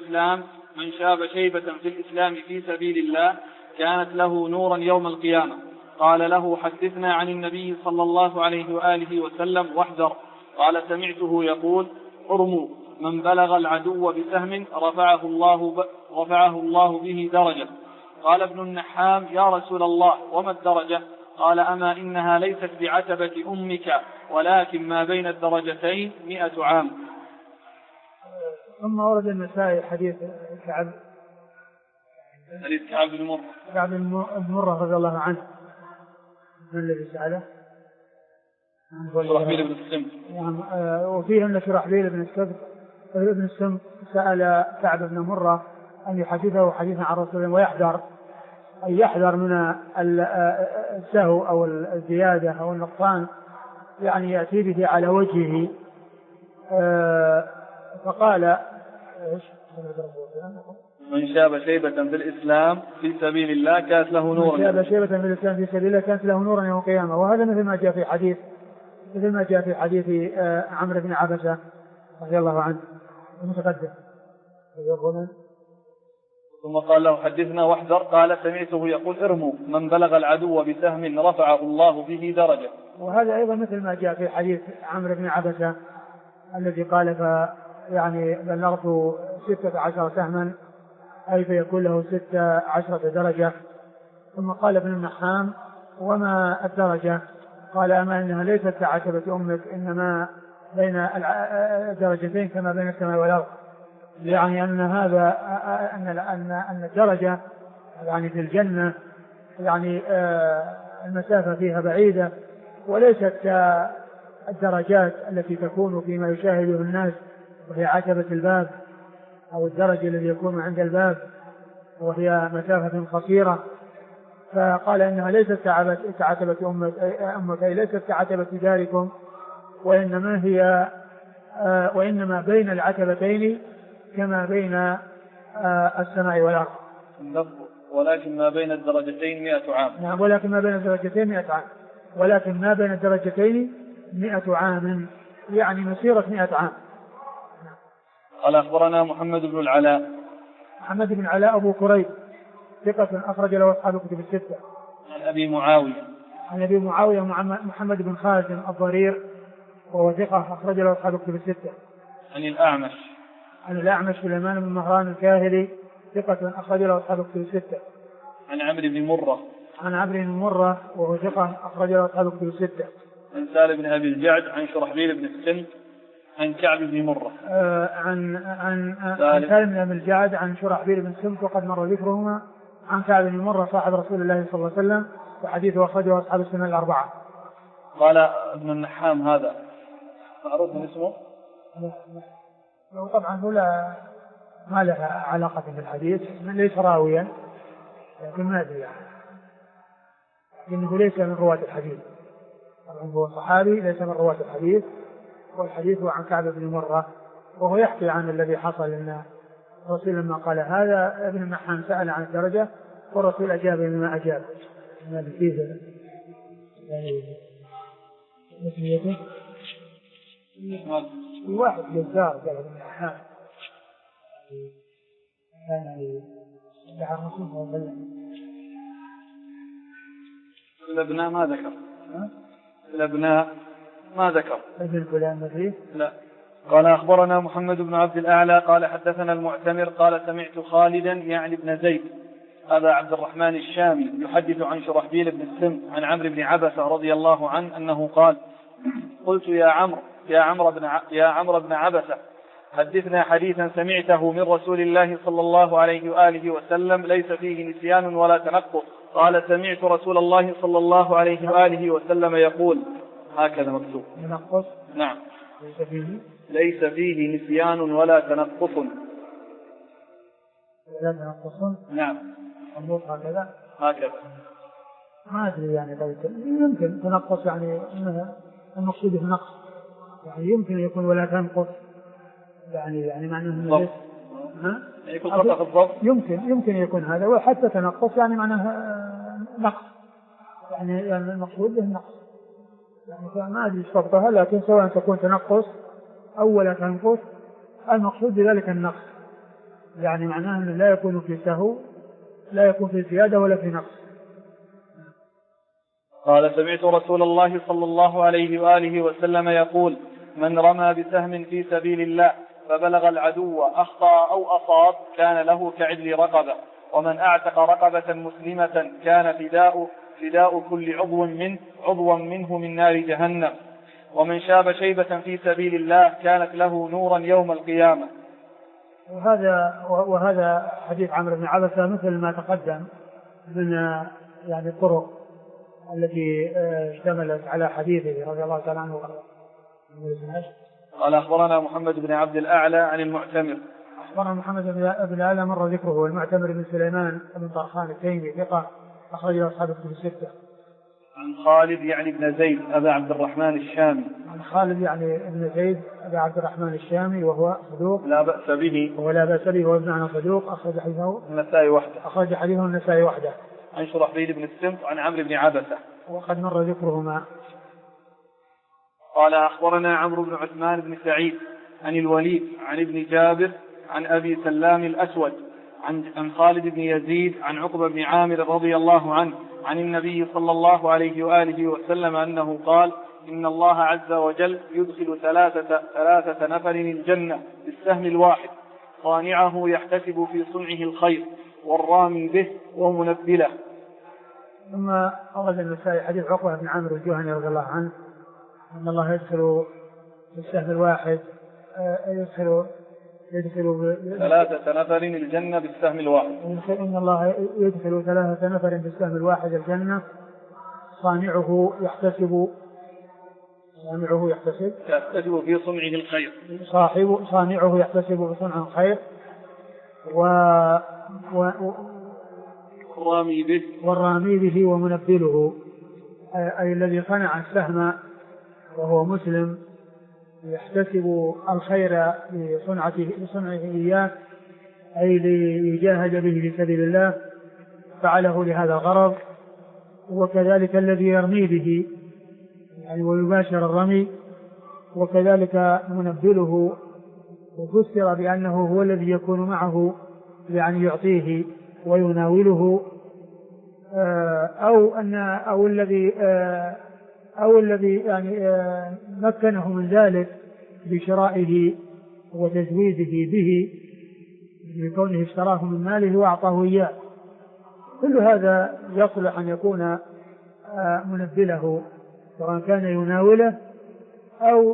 S1: في الإسلام في سبيل الله كانت له نورا يوم القيامة. قال له حدثنا عن النبي صلى الله عليه وآله وسلم واحذر. قال سمعته يقول ارموا من بلغ العدو بسهم رفعه الله به درجة. قال ابن النحام يا رسول الله وما الدرجة؟ قال أما إنها ليست بعتبة أمك ولكن ما بين الدرجتين 100 عام.
S2: ثم ورد النسائي حديث كعب بن مرة رضي الله عنه من الذي سأله
S1: شرحبيل بن السم
S2: وفيه أن شرحبيل بن السم سأل كعب بن مرة أن يحدثه حديثا عن رسول الله ويحذر أن يحذر من السهو أو الزيادة أو النقصان يعني يأتي به على وجهه. فقال
S1: من شاب شيبة في الإسلام في سبيل الله كانت له نورا.
S2: من شاب شيبة في الإسلام في سبيل الله كانت له نورا يوم القيامة. وهذا مثل ما جاء في حديث عمرو بن عبسة رضي الله عنه المتقدم.
S1: ثم قال له حدثنا واحذر. قال سمعته يقول ارموا من بلغ العدو بسهم رفعه الله به درجة.
S2: وهذا أيضا مثل ما جاء في حديث عمرو بن عبسة الذي قال يعني بلغت 16 سهما أي فيكون له 16 درجة. ثم قال ابن النحام وما الدرجة؟ قال أما إنها ليست كعتبة أمك إنما بين الدرجتين كما بين السماء والأرض. يعني أن هذا أن الدرجة يعني في الجنة يعني المسافة فيها بعيدة وليست كالدرجات التي تكون فيما يشاهده الناس وهي عتبة الباب أو الدرجة الذي يكون عند الباب وهي مسافة قصيرة. فقال إنها ليست كعتبة أمك أي ليست كعتبة داركم وإنما بين العتبتين كما بين السماء والأرض.
S1: ولكن ما بين الدرجتين 100 عام.
S2: نعم ولكن ما بين الدرجتين 100 عام. ولكن ما بين الدرجتين 100 عام يعني مسيرة 100 عام.
S1: قال أخبرنا محمد بن العلاء.
S2: محمد بن العلاء أبو كريب ثقة أخرج له أصحاب الكتب الستة.
S1: عن أبي معاوية
S2: محمد بن خازم الضرير وهو ثقة أخرج له أصحاب الكتب الستة.
S1: عن
S2: الأعمش سليمان بن مهران الكاهلي ثقة أخرج له أصحاب الكتب الستة.
S1: عن عمرو بن مرة
S2: وهو ثقة أخرج له أصحاب الكتب الستة.
S1: عن سالم بن أبي الجعد عن شرحبيل بن السن عن كعب بن مرة.
S2: عن سالم بن أبي الجعد عن شرحبيل بن السن وقد مر ذكرهما. عن كعب بن مرة صاحب رسول الله صلى الله عليه وسلم وحديثه أخرجه أصحاب السنن الأربعة.
S1: قال ابن النحام هذا معروف من اسمه؟
S2: طبعا هو ما له علاقة بالحديث ليس راويا لكن ما أدري يعني إنه ليس من رواة الحديث. طبعا هو صحابي ليس من رواة الحديث والحديث هو عن كعب بن مرة وهو يحكي عن الذي حصل أن الرسول لما قال هذا ابن النحام سأل عن الدرجة والرسول أجاب بما أجاب. ما بكيزة يعني مسميته واحد جزار قال ابن النحام كان يدعى الرسول صلى الله عليه وسلم.
S1: الأبناء ما ذكر
S2: ابن فلان مفيه
S1: لا. قال أخبرنا محمد بن عبد الأعلى قال حدثنا المعتمر قال سمعت خالدا يعني ابن زيد أبا عبد الرحمن الشامي يحدث عن شرحبيل بن السم عن عمرو بن عبسة رضي الله عنه أنه قال قلت يا عمرو بن عبسة حدثنا حديثا سمعته من رسول الله صلى الله عليه وآله وسلم ليس فيه نسيان ولا تنقص. قال سمعت رسول الله صلى الله عليه وآله وسلم يقول هكذا مكتوب
S2: تنقص.
S1: نعم ليس فيه نسيان ولا تنقص.
S2: لا تنقص.
S1: نعم
S2: هكذا ما أدري يعني يمكن تنقص يعني إنها المقصود في نقص يعني يمكن يكون ولا تنقص، يعني معناه
S1: يكون خطأ في الضبط.
S2: يمكن يكون هذا، وحتى تنقص يعني معناه نقص، يعني المقصود به النقص، يعني فما أدري ضبطها، لكن سواء تكون تنقص أو ولا تنقص المقصود بذلك النقص، يعني معناه أنه لا يكون في سهو، لا يكون في زيادة ولا في نقص.
S1: قال سمعت رسول الله صلى الله عليه وآله وسلم يقول: من رمى بسهم في سبيل الله فبلغ العدو أخطأ أو أصاب كان له كعدل رقبة، ومن أعتق رقبة مسلمة كان فداء كل عضو منه من نار جهنم، ومن شاب شيبة في سبيل الله كانت له نورا يوم القيامة.
S2: وهذا حديث عمرو بن عبسة مثل ما تقدم من يعني الطرق التي اشتملت على حديثه رضي الله تعالى عنه.
S1: قال أخبرنا محمد بن عبد الأعلى عن المعتمر.
S2: أخبرنا محمد بن الأعلى مر ذكره، والمعتمر بن سليمان بن طرخان التيمي ثقة أخرج أصحاب الكتب الستة.
S1: عن خالد يعني بن زيد أبا عبد الرحمن الشامي.
S2: عن خالد يعني بن زيد أبا عبد الرحمن الشامي وهو صدوق
S1: لا بأس به،
S2: وهو ابن عن صدوق أخرج حديثه النسائي وحده.
S1: عن شرحبيل بن السمط عن عمرو بن عبسة
S2: وقد مر ذكرهما.
S1: قال أخبرنا عمرو بن عثمان بن سعيد عن الوليد عن ابن جابر عن أبي سلام الأسود عن خالد بن يزيد عن عقبة بن عامر رضي الله عنه عن النبي صلى الله عليه وآله وسلم أنه قال: إن الله عز وجل يدخل ثلاثة نفر الجنة بالسهم الواحد، صانعه يحتسب في صنعه الخير، والرامي به ومنبله.
S2: ثم أورد النسائي حديث عقبة بن عامر الجهني رضي الله عنه أن الله يدخل بالسهم الواحد، يدخل
S1: ثلاثة نفر الجنة بالسهم الواحد.
S2: إن الله يدخل 3 نفر بالسهم الواحد الجنة، صانعه يحتسب
S1: في صنعه الخير،
S2: صانعه يحتسب في صنعه الخير، والرامي به ومنبله، أي الذي صنع السهم وهو مسلم يحتسب الخير بصنعه إياه، أي ليجاهد به في سبيل الله، فعله لهذا الغرض. وكذلك الذي يرمي به يعني ويباشر الرمي، وكذلك منبله، وفسر بأنه هو الذي يكون معه يعني يعطيه ويناوله، أو الذي يعني مكنه من ذلك بشرائه وتزويده به بكونه اشتراه من ماله وأعطاه إياه. كل هذا يصلح أن يكون منبله، سواء كان يناوله أو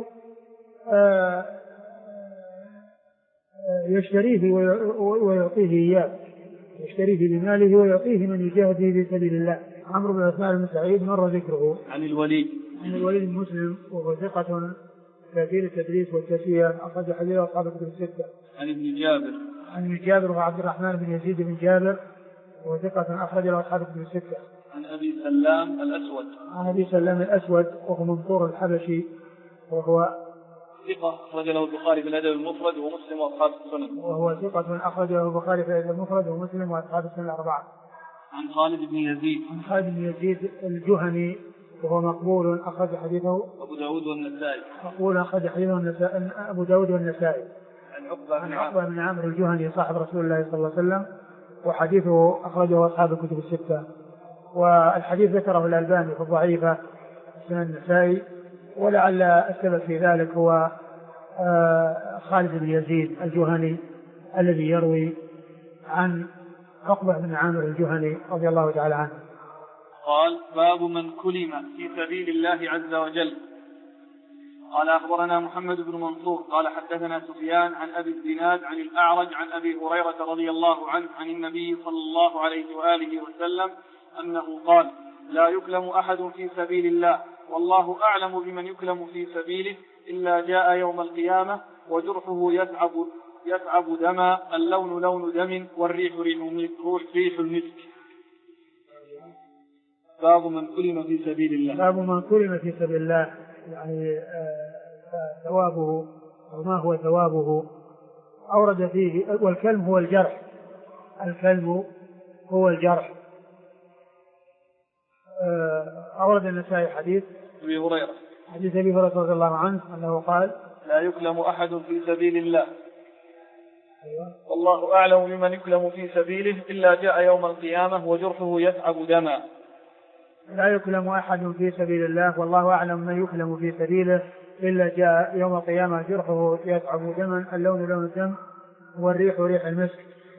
S2: يشتريه ويعطيه إياه، يشتريه بماله ويعطيه من يجاهد في سبيل الله. عمرو بن عثمان بن سعيد مر ذكره.
S1: عن الوليد
S2: بن مسلم وهو ثقة كثير التدريس والتسوية أخرج حديث أصحاب الكتب الستة.
S1: عن ابن جابر
S2: وهو عبد الرحمن بن يزيد بن جابر وهو ثقة أخرج أصحاب الكتب الستة.
S1: عن أبي سلام الأسود
S2: وهو منصور الحبشي وهو
S1: ثقة أخرج له البخاري في الأدب المفرد ومسلم وأصحاب السنن.
S2: وهو ثقة أخرج له البخاري في الأدب المفرد ومسلم وأصحاب السنن الأربعة.
S1: عن خالد بن يزيد
S2: الجهني وهو مقبول أخرج حديثه
S1: أبو داود والنسائي.
S2: أبو داود والنسائي.
S1: عن عقبة
S2: بن عامر الجهني صاحب رسول الله صلى الله عليه وسلم، وحديثه أخرجه أصحاب الكتب الستة. والحديث ذكره الألباني في الضعيفة سنن النسائي، ولعل السبب في ذلك هو خالد بن يزيد الجهني الذي يروي عن عقبة بن عامر الجهني رضي الله تعالى عنه.
S1: قال: باب من كلم في سبيل الله عز وجل. قال أخبرنا محمد بن منصور قال حدثنا سفيان عن أبي الزناد عن الأعرج عن أبي هريرة رضي الله عنه عن النبي صلى الله عليه وآله وسلم أنه قال: لا يكلم أحد في سبيل الله، والله أعلم بمن يكلم في سبيله، إلا جاء يوم القيامة وجرحه يتعب دما، اللون لون دم، والريح ريح المسك. باب من كلم في سبيل الله.
S2: باب من كلم في سبيل الله، يعني ثوابه أو ما هو ثوابه. أورد فيه والكلم هو الجرح، الكلم هو الجرح. أورد النسائي حديث
S1: أبي هريرة،
S2: حديث أبي هريرة رضي الله عنه أنه قال:
S1: لا يكلم أحد في سبيل الله
S2: أيوة.
S1: والله أعلم بمن يكلم في سبيله إلا جاء يوم القيامة وجرحه يسعب دما.
S2: لا يكلم أحد في سبيل الله والله أعلم من يكلم في سبيله إلا جاء يوم القيامة جرحه يسعب دما، اللون لون الدم والريح ريح المسك.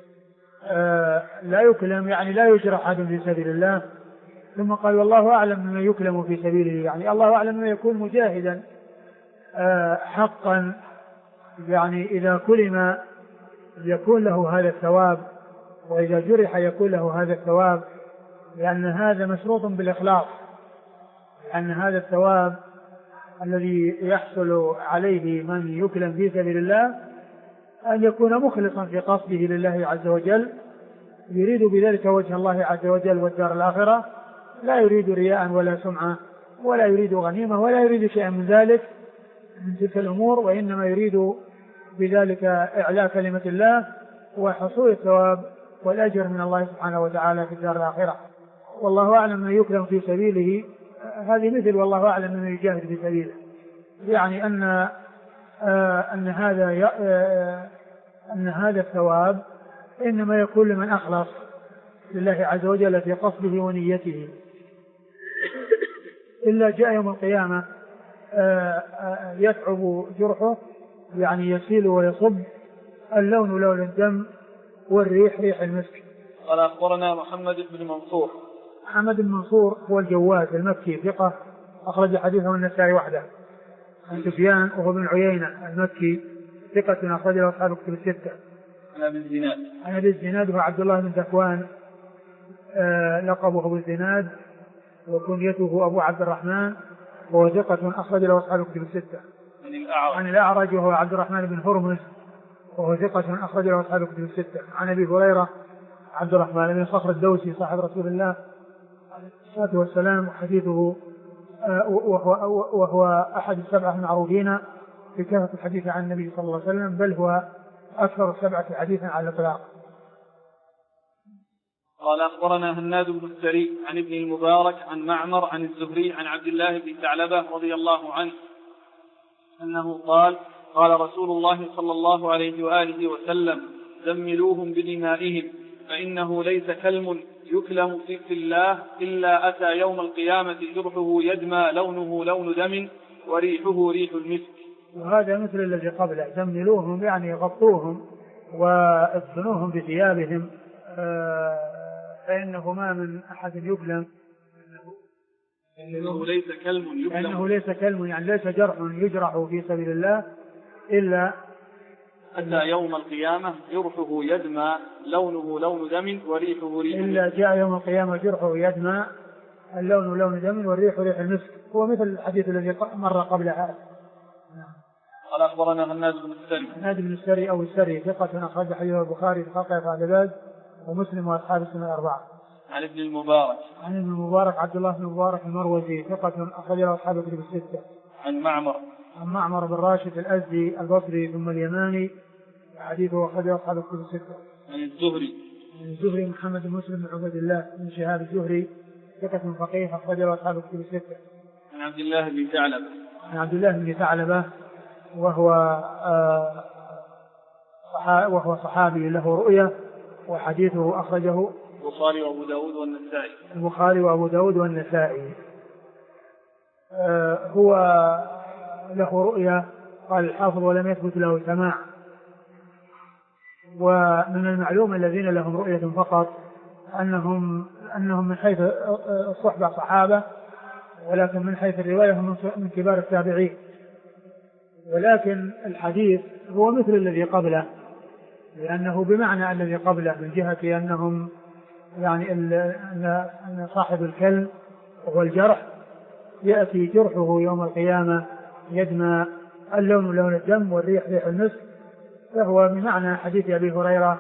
S2: لا يكلم يعني لا يجرح أحد في سبيل الله. ثم قال: والله أعلم من يكلم في سبيله، يعني الله أعلم من يكون مجاهدا حقا، يعني إذا كلم يكون له هذا الثواب، وإذا جرح يكون له هذا الثواب، لأن هذا مشروط بالإخلاص، لأن هذا الثواب الذي يحصل عليه من يكلم في سبيل الله أن يكون مخلصا في قصده لله عز وجل، يريد بذلك وجه الله عز وجل والدار الآخرة، لا يريد رياء ولا سمعة ولا يريد غنيمة ولا يريد شيئا من ذلك من تلك الأمور، وإنما يريد بذلك إعلاء كلمة الله وحصول الثواب والأجر من الله سبحانه وتعالى في الدار الآخرة. والله أعلم من يكلم في سبيله، هذه مثل والله أعلم من يجاهد في سبيله، يعني أن هذا الثواب إنما يكون لمن أخلص لله عز وجل في قصده ونيته. إلا جاء يوم القيامة يتعب جرحه، يعني يسيل ويصب، اللون لون الدم والريح ريح المسك.
S1: قال: أخبرنا محمد بن منصور.
S2: محمد بن منصور هو الجواد المكي ثقة، أخرج حديثه النسائي وحده. عن سفيان وهو بن عيينة المكي ثقة، أخرج له أصحاب الكتب الستة.
S1: عن
S2: أبي الزناد هو عبد الله بن ذكوان، لقبه أبو الزناد وكنيته أبو عبد الرحمن، وهو ثقة أخرج له أصحاب الكتب الستة. عن الأعرج وهو عبد الرحمن بن هرمز، وهو ثقة أخرج له أصحاب الكتب الستة. عن أبي هريرة عبد الرحمن بن صخر الدوسي صاحب رسول الله عليه الصلاة والسلام، حديثه وهو أحد السبعة المعروفين بكثرة الحديث عن النبي صلى الله عليه وسلم، بل هو أكثر السبعة حديثا على الإطلاق.
S1: قال: أخبرنا هناد بن السري عن ابن المبارك عن معمر عن الزهري عن عبد الله بن ثعلبة رضي الله عنه أنه قال: قال رسول الله صلى الله عليه وآله وسلم: زملوهم بدمائهم فإنه ليس كلم يكلم في الله إلا أتى يوم القيامة جرحه يدمى لونه لون دم وريحه ريح المسك.
S2: وهذا مثل الذي قبله: زملوهم يعني غطوهم وادفنوهم بثيابهم، فإنه ما من أحد يكلم
S1: إنه ليس كلم يكلم،
S2: إنه ليس كلم يعني ليس جرح يجرح في سبيل الله إلا
S1: أتى يوم القيامة جرحه يدمى لونه لون دم وريحه ريح المسك.
S2: إلا جاء يوم القيامة جرحه يدمى اللون لون دم والريح ريح المسك. هو مثل الحديث الذي مر قبل هذا.
S1: قال: أخبرنا هناد بن السري.
S2: هناد بن السري أو السري ثقة أخرج حديثه البخاري في خلق أفعال العباد ومسلم وأصحاب السنة الأربعة.
S1: عن ابن المبارك.
S2: عن ابن المبارك عبد الله بن المبارك المروزي ثقة أخرج له أصحاب الكتب الستة.
S1: عن معمر
S2: بن راشد الأزدي البصري ثم اليماني، حديثه أخرج له أصحاب الكتب الستة.
S1: عن
S2: الزهري محمد بن مسلم بن عبد الله بن شهاب الزهري ثقة فقيه أخرج له أصحاب الكتب الستة.
S1: عن عبد الله بن ثعلبة.
S2: عن عبد الله بن ثعلبة وهو صحابي له رؤية، وحديثه أخرجه
S1: البخاري وأبو داود والنسائي.
S2: هو له رؤية، قال الحافظ ولم يثبت له سماع. ومن المعلوم الذين لهم رؤية فقط أنهم من حيث الصحبة صحابة، ولكن من حيث الرواية هم من كبار التابعين. ولكن الحديث هو مثل الذي قبله، لأنه بمعنى الذي قبله من جهة أنهم يعني أن صاحب الكلب وهو الجرح يأتي جرحه يوم القيامة يدمى اللون لون الدم والريح ريح المسك، فهو بمعنى حديث أبي هريرة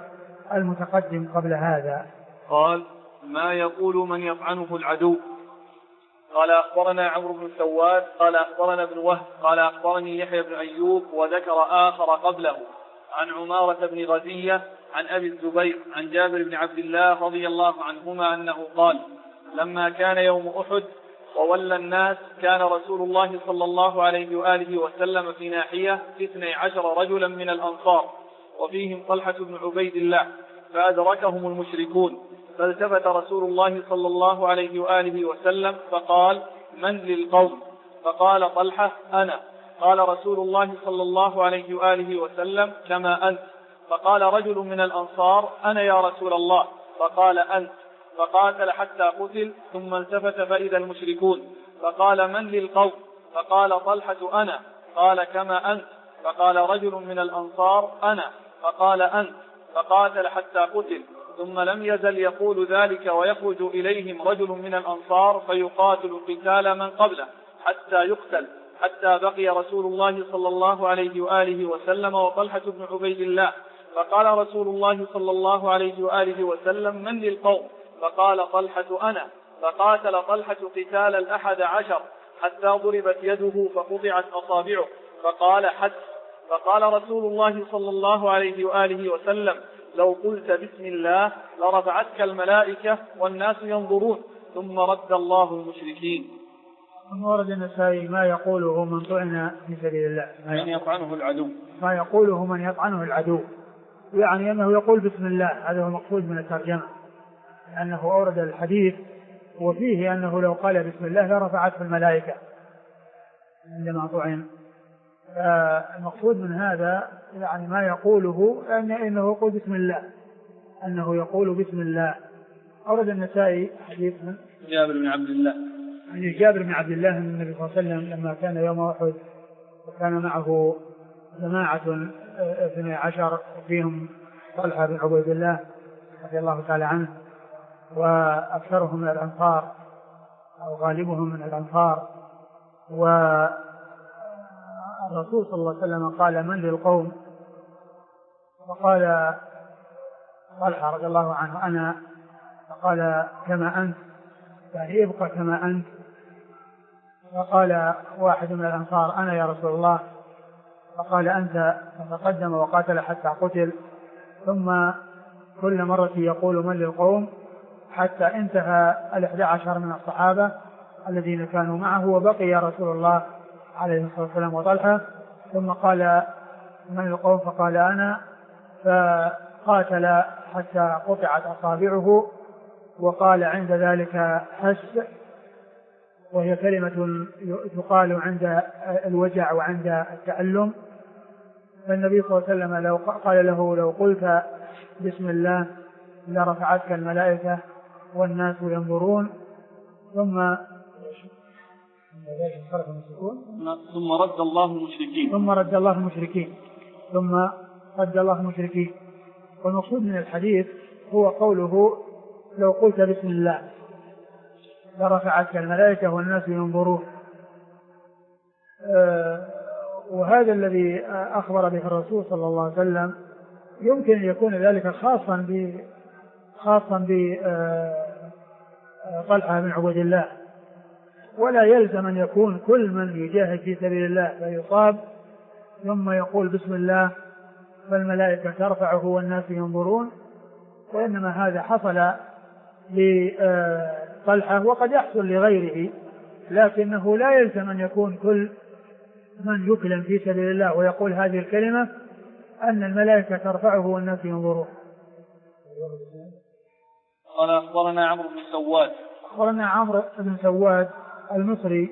S2: المتقدم قبل هذا.
S1: قال: ما يقول من يطعنه العدو؟ قال أخبرنا عمرو بن سواد قال أخبرنا ابن وهب قال أخبرني يحيى بن أيوب وذكر آخر قبله عن عمارة بن غزية عن أبي الزبير عن جابر بن عبد الله رضي الله عنهما أنه قال لما كان يوم أحد وولى الناس كان رسول الله صلى الله عليه وآله وسلم في ناحية 12 رجلا من الأنصار وفيهم طلحة بن عبيد الله فأدركهم المشركون فالتفت رسول الله صلى الله عليه وآله وسلم فقال من للقوم؟ فقال طلحة أنا. قال رسول الله صلى الله عليه وآله وسلم كما أنت. فقال رجل من الأنصار أنا يا رسول الله. فقال أنت. فقاتل حتى قتل ثم التفت فإذا المشركون فقال من للقوم؟ فقال طلحة أنا. قال كما أنت. فقال رجل من الأنصار أنا. فقال أنت. فقاتل حتى قتل ثم لم يزل يقول ذلك ويخرج إليهم رجل من الأنصار فيقاتل قتال من قبله حتى يقتل حتى بقي رسول الله صلى الله عليه وآله وسلم وطلحة بن عبيد الله. فقال رسول الله صلى الله عليه وآله وسلم من للقوم؟ فقال طلحة أنا. فقاتل طلحة قتال 11 حتى ضربت يده فقطعت أصابعه فقال حد. فقال رسول الله صلى الله عليه وآله وسلم لو قلت بسم الله لرفعتك الملائكة والناس ينظرون ثم رد الله المشركين.
S2: ورد النسائي ما يقوله من طعن في سبيل الله
S1: من يطعنه العدو،
S2: ما يقوله من يطعنه العدو، يعني أنه يقول بسم الله. هذا هو المقصود من الترجمة، أنه أورد الحديث وفيه أنه لو قال بسم الله لرفعته الملائكة عندما طعن. المقصود من هذا يعني ما يقوله أنه يقول بسم الله، أنه يقول بسم الله. أورد النسائي حديث من
S1: جابر بن عبد الله
S2: عن جابر بن عبد الله أن النبي صلى الله عليه وسلم لما كان يوم أحد وكان معه جماعة 12 فيهم طلحة بن عبيد الله رضي الله تعالى عنه وأكثرهم من الأنصار أو غالبهم من الأنصار، والرسول صلى الله عليه وسلم قال من للقوم؟ فقال طلحة رضي الله عنه أنا. فقال كما أنت، يعني ابقى كما أنت. فقال واحد من الأنصار أنا يا رسول الله. فقال أنت. فتقدم وقاتل حتى قتل. ثم كل مرة يقول من للقوم حتى انتهى 11 من الصحابة الذين كانوا معه وبقي رسول الله عليه الصلاة والسلام وطلحة. ثم قال من للقوم؟ فقال أنا. فقاتل حتى قطعت أصابعه وقال عند ذلك حس، وهي كلمة تقال عند الوجع وعند التألم. فالنبي صلى الله عليه وسلم لو قال له لو قلت بسم الله لرفعتك الملائكة والناس ينظرون. ثم
S1: رد الله المشركين
S2: ثم رد الله المشركين. والمقصود من الحديث هو قوله لو قلت بسم الله لرفعتك الملائكة والناس ينظرون. وهذا الذي أخبر به الرسول صلى الله عليه وسلم يمكن أن يكون ذلك خاصا بطلحة بن عبيد الله، ولا يلزم أن يكون كل من يجاهد في سبيل الله فيصاب ثم يقول بسم الله فالملائكة ترفعه والناس ينظرون، وإنما هذا حصل لطلحة وقد يحصل لغيره، لكنه لا يلزم أن يكون كل من يكلم في سبيل الله ويقول هذه الكلمة أن الملائكة ترفعه والناس ينظرون.
S1: قال أخبرنا عمرو بن سواد.
S2: أخبرنا عمرو بن سواد المصري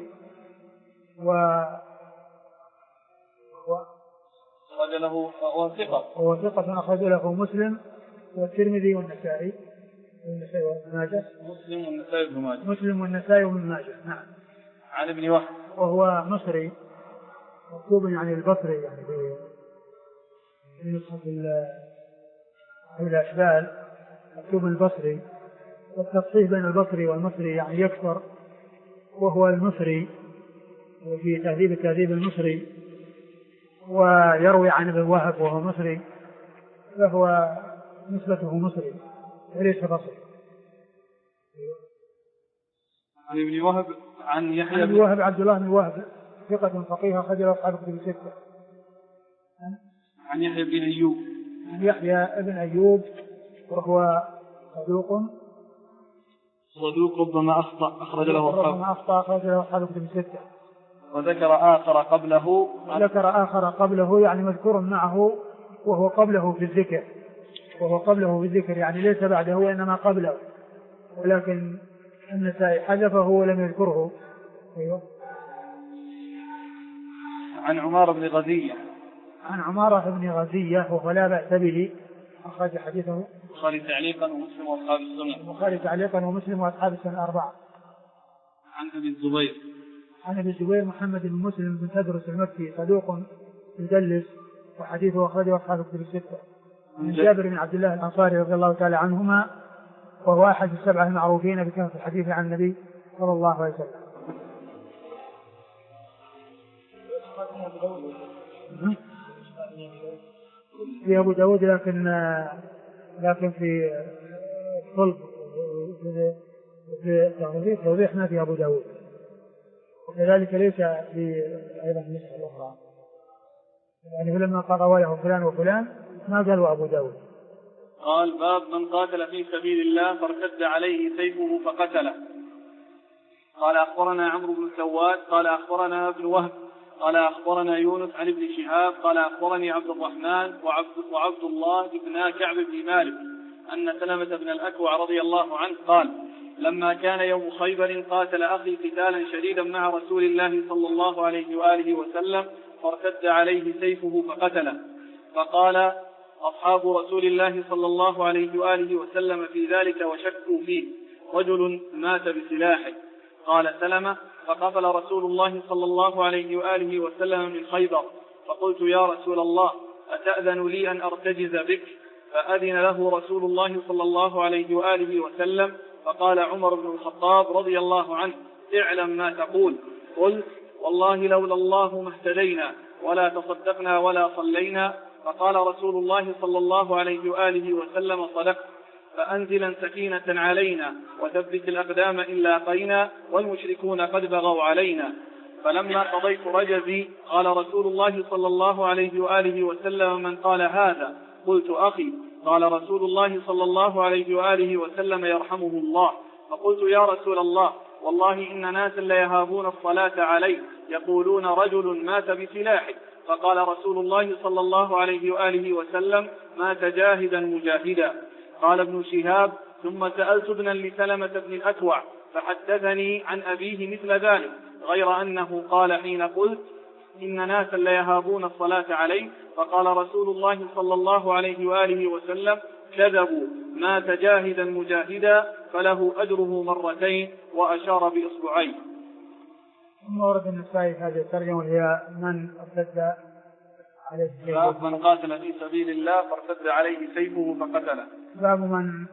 S2: وهو ثقة أخرج له مسلم والترمذي والنسائي وابن ماجه. مسلم والنسائي وابن ماجه. نعم.
S1: عن ابن وهب
S2: وهو مصري مكتوب يعني البصري، يعني في نسخة الأشبال مكتوب البصري، والتصحيح بين البصري والمصري يعني يكثر، وهو المصري وفي تهذيب المصري، ويروي عن ابن وهب وهو مصري، فهو نسبته مصري وليس بصري.
S1: عن ابن وهب عن يحيى
S2: بن وهب عبد الله بن وهب ثقة فقيه أخرج له أصحاب الكتب الستة.
S1: عن يحيى بن أيوب.
S2: عن يحيى بن أيوب وهو
S1: صدوق ربما أخطأ أخرج له
S2: أصحاب الكتب الستة.
S1: وذكر آخر قبله
S2: يعني مذكور معه وهو قبله في الذكر يعني ليس بعده وإنما قبله، ولكن النسائي حذفه ولم يذكره. أيوه.
S1: عن عمارة بن غزية وهو لا بأس به أخرج حديثه البخاري تعليقا ومسلم وأصحاب السنة الأربعة. عن أبي الزبير محمد بن مسلم بن تدرس المكي صدوق يدلس وحديثه أخرجه أصحاب الكتب الستة. عن جابر بن عبد الله الأنصاري رضي الله تعالى عنهما وهو أحد السبعة المعروفين بكثرة الحديث عن النبي صلى الله عليه وسلم. في أبو داود لكن في الصلب في توضيح ما في أبو داود، وكذلك ليس في أيضا النسخة الأخرى، يعني لما قال رواه فلان وفلان ما قالوا أبو داود. قال باب من قاتل في سبيل الله فارتد عليه سيفه فقتله. قال أخبرنا عمرو بن سواد قال أخبرنا ابن وهب قال أخبرنا يونس عن ابن شهاب قال أخبرني عبد الرحمن وعبد الله بن كعب بن مالك أن سلمة بن الأكوع رضي الله عنه قال لما كان يوم خيبر قاتل أخي قتالا شديدا مع رسول الله صلى الله عليه وآله وسلم فارتد عليه سيفه فقتله. فقال أصحاب رسول الله صلى الله عليه وآله وسلم في ذلك وشكوا فيه رجل مات بسلاحه. قال سلمة فقبل رسول الله صلى الله عليه وآله وسلم من خيبر فقلت يا رسول الله أتأذن لي أن أرتجز بك؟ فأذن له رسول الله صلى الله عليه وآله وسلم. فقال عمر بن الخطاب رضي الله عنه اعلم ما تقول. قلت والله لولا الله ما اهتدينا ولا تصدقنا ولا صلينا. فقال رسول الله صلى الله عليه وآله وسلم صدقت فأنزلا سكينة علينا وثبت الأقدام إن لاقينا والمشركون قد بغوا علينا. فلما قضيت رجزي قال رسول الله صلى الله عليه وآله وسلم من قال هذا؟ قلت أخي. قال رسول الله صلى الله عليه وآله وسلم يرحمه الله. فقلت يا رسول الله والله إن ناسا ليهابون الصلاة عليه يقولون رجل مات بسلاحه. فقال رسول الله صلى الله عليه وآله وسلم مات جاهدا مجاهدا. قال ابن شهاب ثم سألت ابنا لسلمة بن الأكوع فحدثني عن أبيه مثل ذلك غير أنه قال حين قلت إن ناسا ليهابون الصلاة عليه فقال رسول الله صلى الله عليه وآله وسلم كذبوا مات جاهدا مجاهدا فله أجره مرتين وأشار بإصبعين.
S2: ثم ورد النسائي هذه الترجمة وهي من ارتد عليه
S1: باب من قاتل في سبيل الله فارتد عليه سيفه فقتله.
S2: باب من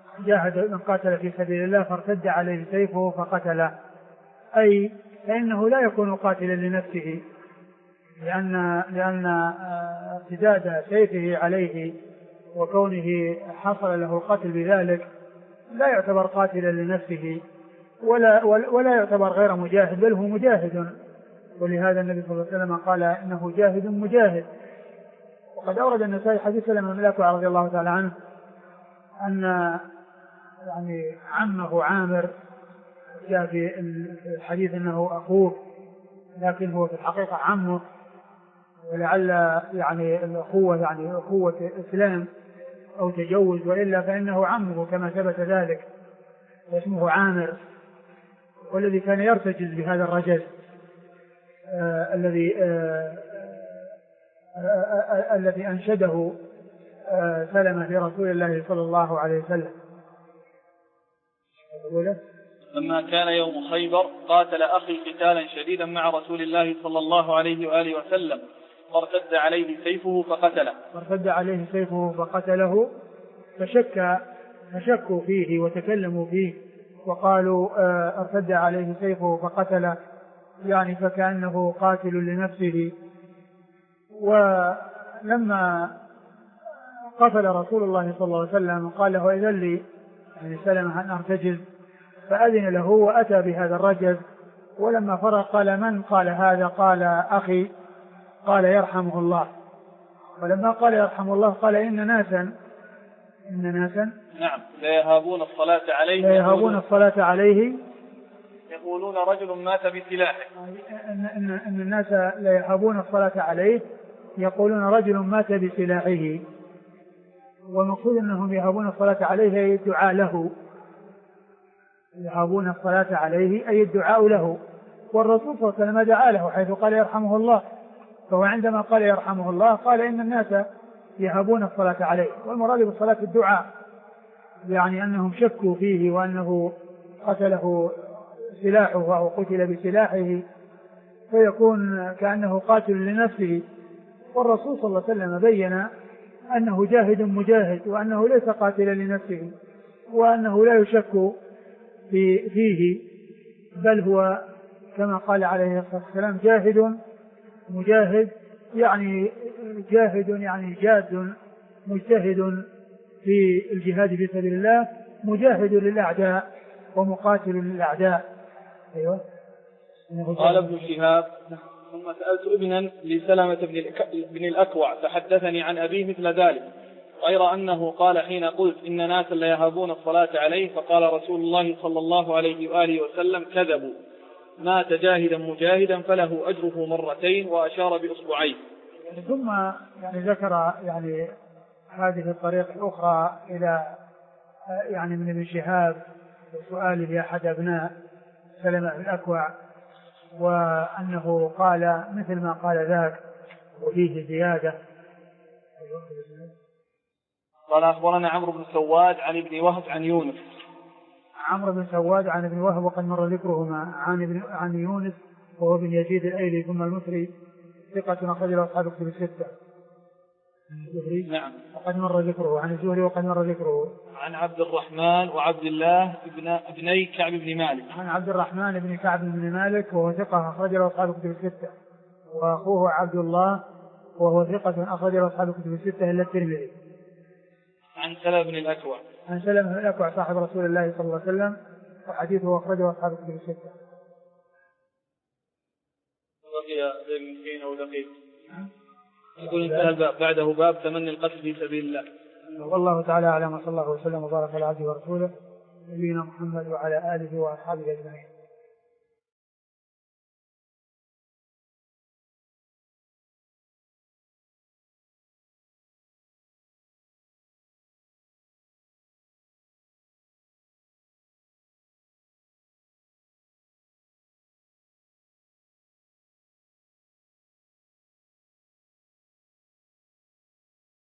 S2: قاتل في سبيل الله فارتد عليه سيفه فقتله، أي فإنه لا يكون قاتلا لنفسه لأن ارتداد سيفه عليه وكونه حصل له القتل بذلك لا يعتبر قاتلا لنفسه ولا يعتبر غير مجاهد بل هو مجاهد، ولهذا النبي صلى الله عليه وسلم قال إنه جاهد مجاهد. وقد أورد النسائي حديث سلمة بن الأكوع رضي الله تعالى عنه أن يعني عمه عامر جاء في الحديث أنه أخوه لكن هو في الحقيقة عمه، ولعل يعني الأخوة يعني أخوة إسلام أو تجوز، وإلا فإنه عمه كما ثبت ذلك واسمه عامر، والذي كان يرتجز بهذا الرجل الذي أنشده سلمة لرسول الله صلى الله عليه وسلم.
S1: لما كان يوم خيبر قاتل أخي قتالا شديدا مع رسول الله صلى الله عليه وآله وسلم فارتد عليه سيفه فقتله فشكوا فيه وتكلموا فيه وقالوا ارتد عليه سيفه فقتله، يعني فكأنه قاتل لنفسه. ولما قتل رسول الله صلى الله عليه وسلم قال له إذن لي يعني سلمة أن أرتجز، فأذن له وأتى بهذا الرجز
S2: ولما فرغ قال: من قال هذا؟ قال: أخي. قال: يرحمه الله. ولما قال يرحمه الله قال: إن ناسا
S1: نعم ليهابون الصلاة عليه يقولون رجل مات بسلاحه.
S2: إن الناس ليهابون الصلاة عليه يقولون رجل مات بسلاحه. والمقصود أنهم يهابون الصلاة عليه أي الدعاء له، يهابون الصلاة عليه أي الدعاء له. والرسول صلى الله عليه وسلم دعا له حيث قال يرحمه الله، فهو عندما قال يرحمه الله قال إن الناس يهابون الصلاة عليه، والمراد بالصلاة الدعاء، يعني أنهم شكوا فيه وأنه قتله سلاحه أو قتل بسلاحه فيكون كأنه قاتل لنفسه. والرسول صلى الله عليه وسلم بين أنه جاهد مجاهد، وأنه ليس قاتلا لنفسه، وأنه لا يشك فيه، بل هو كما قال عليه الصلاة والسلام جاهد مجاهد، يعني جاهد يعني جاد مجتهد في الجهاد في سبيل الله، مجاهد للأعداء ومقاتل للأعداء. أيوة.
S1: قال ابن شهاب: ثم سألت ابنا لسلمة بن الأكوع فحدثني عن أبيه مثل ذلك، غير أنه قال حين قلت إن ناسا ليهابون الصلاة عليه فقال رسول الله صلى الله عليه وآله وسلم: كذبوا، مات جاهدا مجاهدا فله أجره مرتين، وأشار بإصبعيه.
S2: ثم ذكر هذه الطريقة الأخرى إلى من ابن شهاب وسؤاله أحد أبناء سلمة الأكوع، وأنه قال مثل ما قال ذاك وفيه زيادة.
S1: قال: أخبرنا عمرو بن سواد عن ابن وهب عن يونس.
S2: عمرو بن سواد عن ابن وهب وقد مر ذكرهما، عن يونس وهو بن يزيد الأيلي ثم المصري ثقة أخرج له أصحاب الكتب الستة.
S1: نعم.
S2: وقد مر ذكره عن الزهري وقد مر ذكره
S1: عن عبد الرحمن وعبد الله ابني كعب بن مالك.
S2: عن عبد الرحمن بن كعب بن مالك وهو ثقة أخرج له أصحاب الكتب الستة، وأخوه عبد الله وهو ثقة أخرج له أصحاب الكتب الستة إلا الترمذي.
S1: عن سلمة بن الأكوع.
S2: عن سلمة بن الأكوع صاحب رسول الله صلى الله عليه وسلم، وحديثه أخرجه أصحاب الكتب الستة.
S1: بقي ذي أو دقيق. يقول انتهى بعده باب تمني القتل في سبيل الله.
S2: والله تعالى أعلم، وصلى الله وسلم وبارك على عبده ورسوله نبينا محمد وعلى آله وأصحابه أجمعين.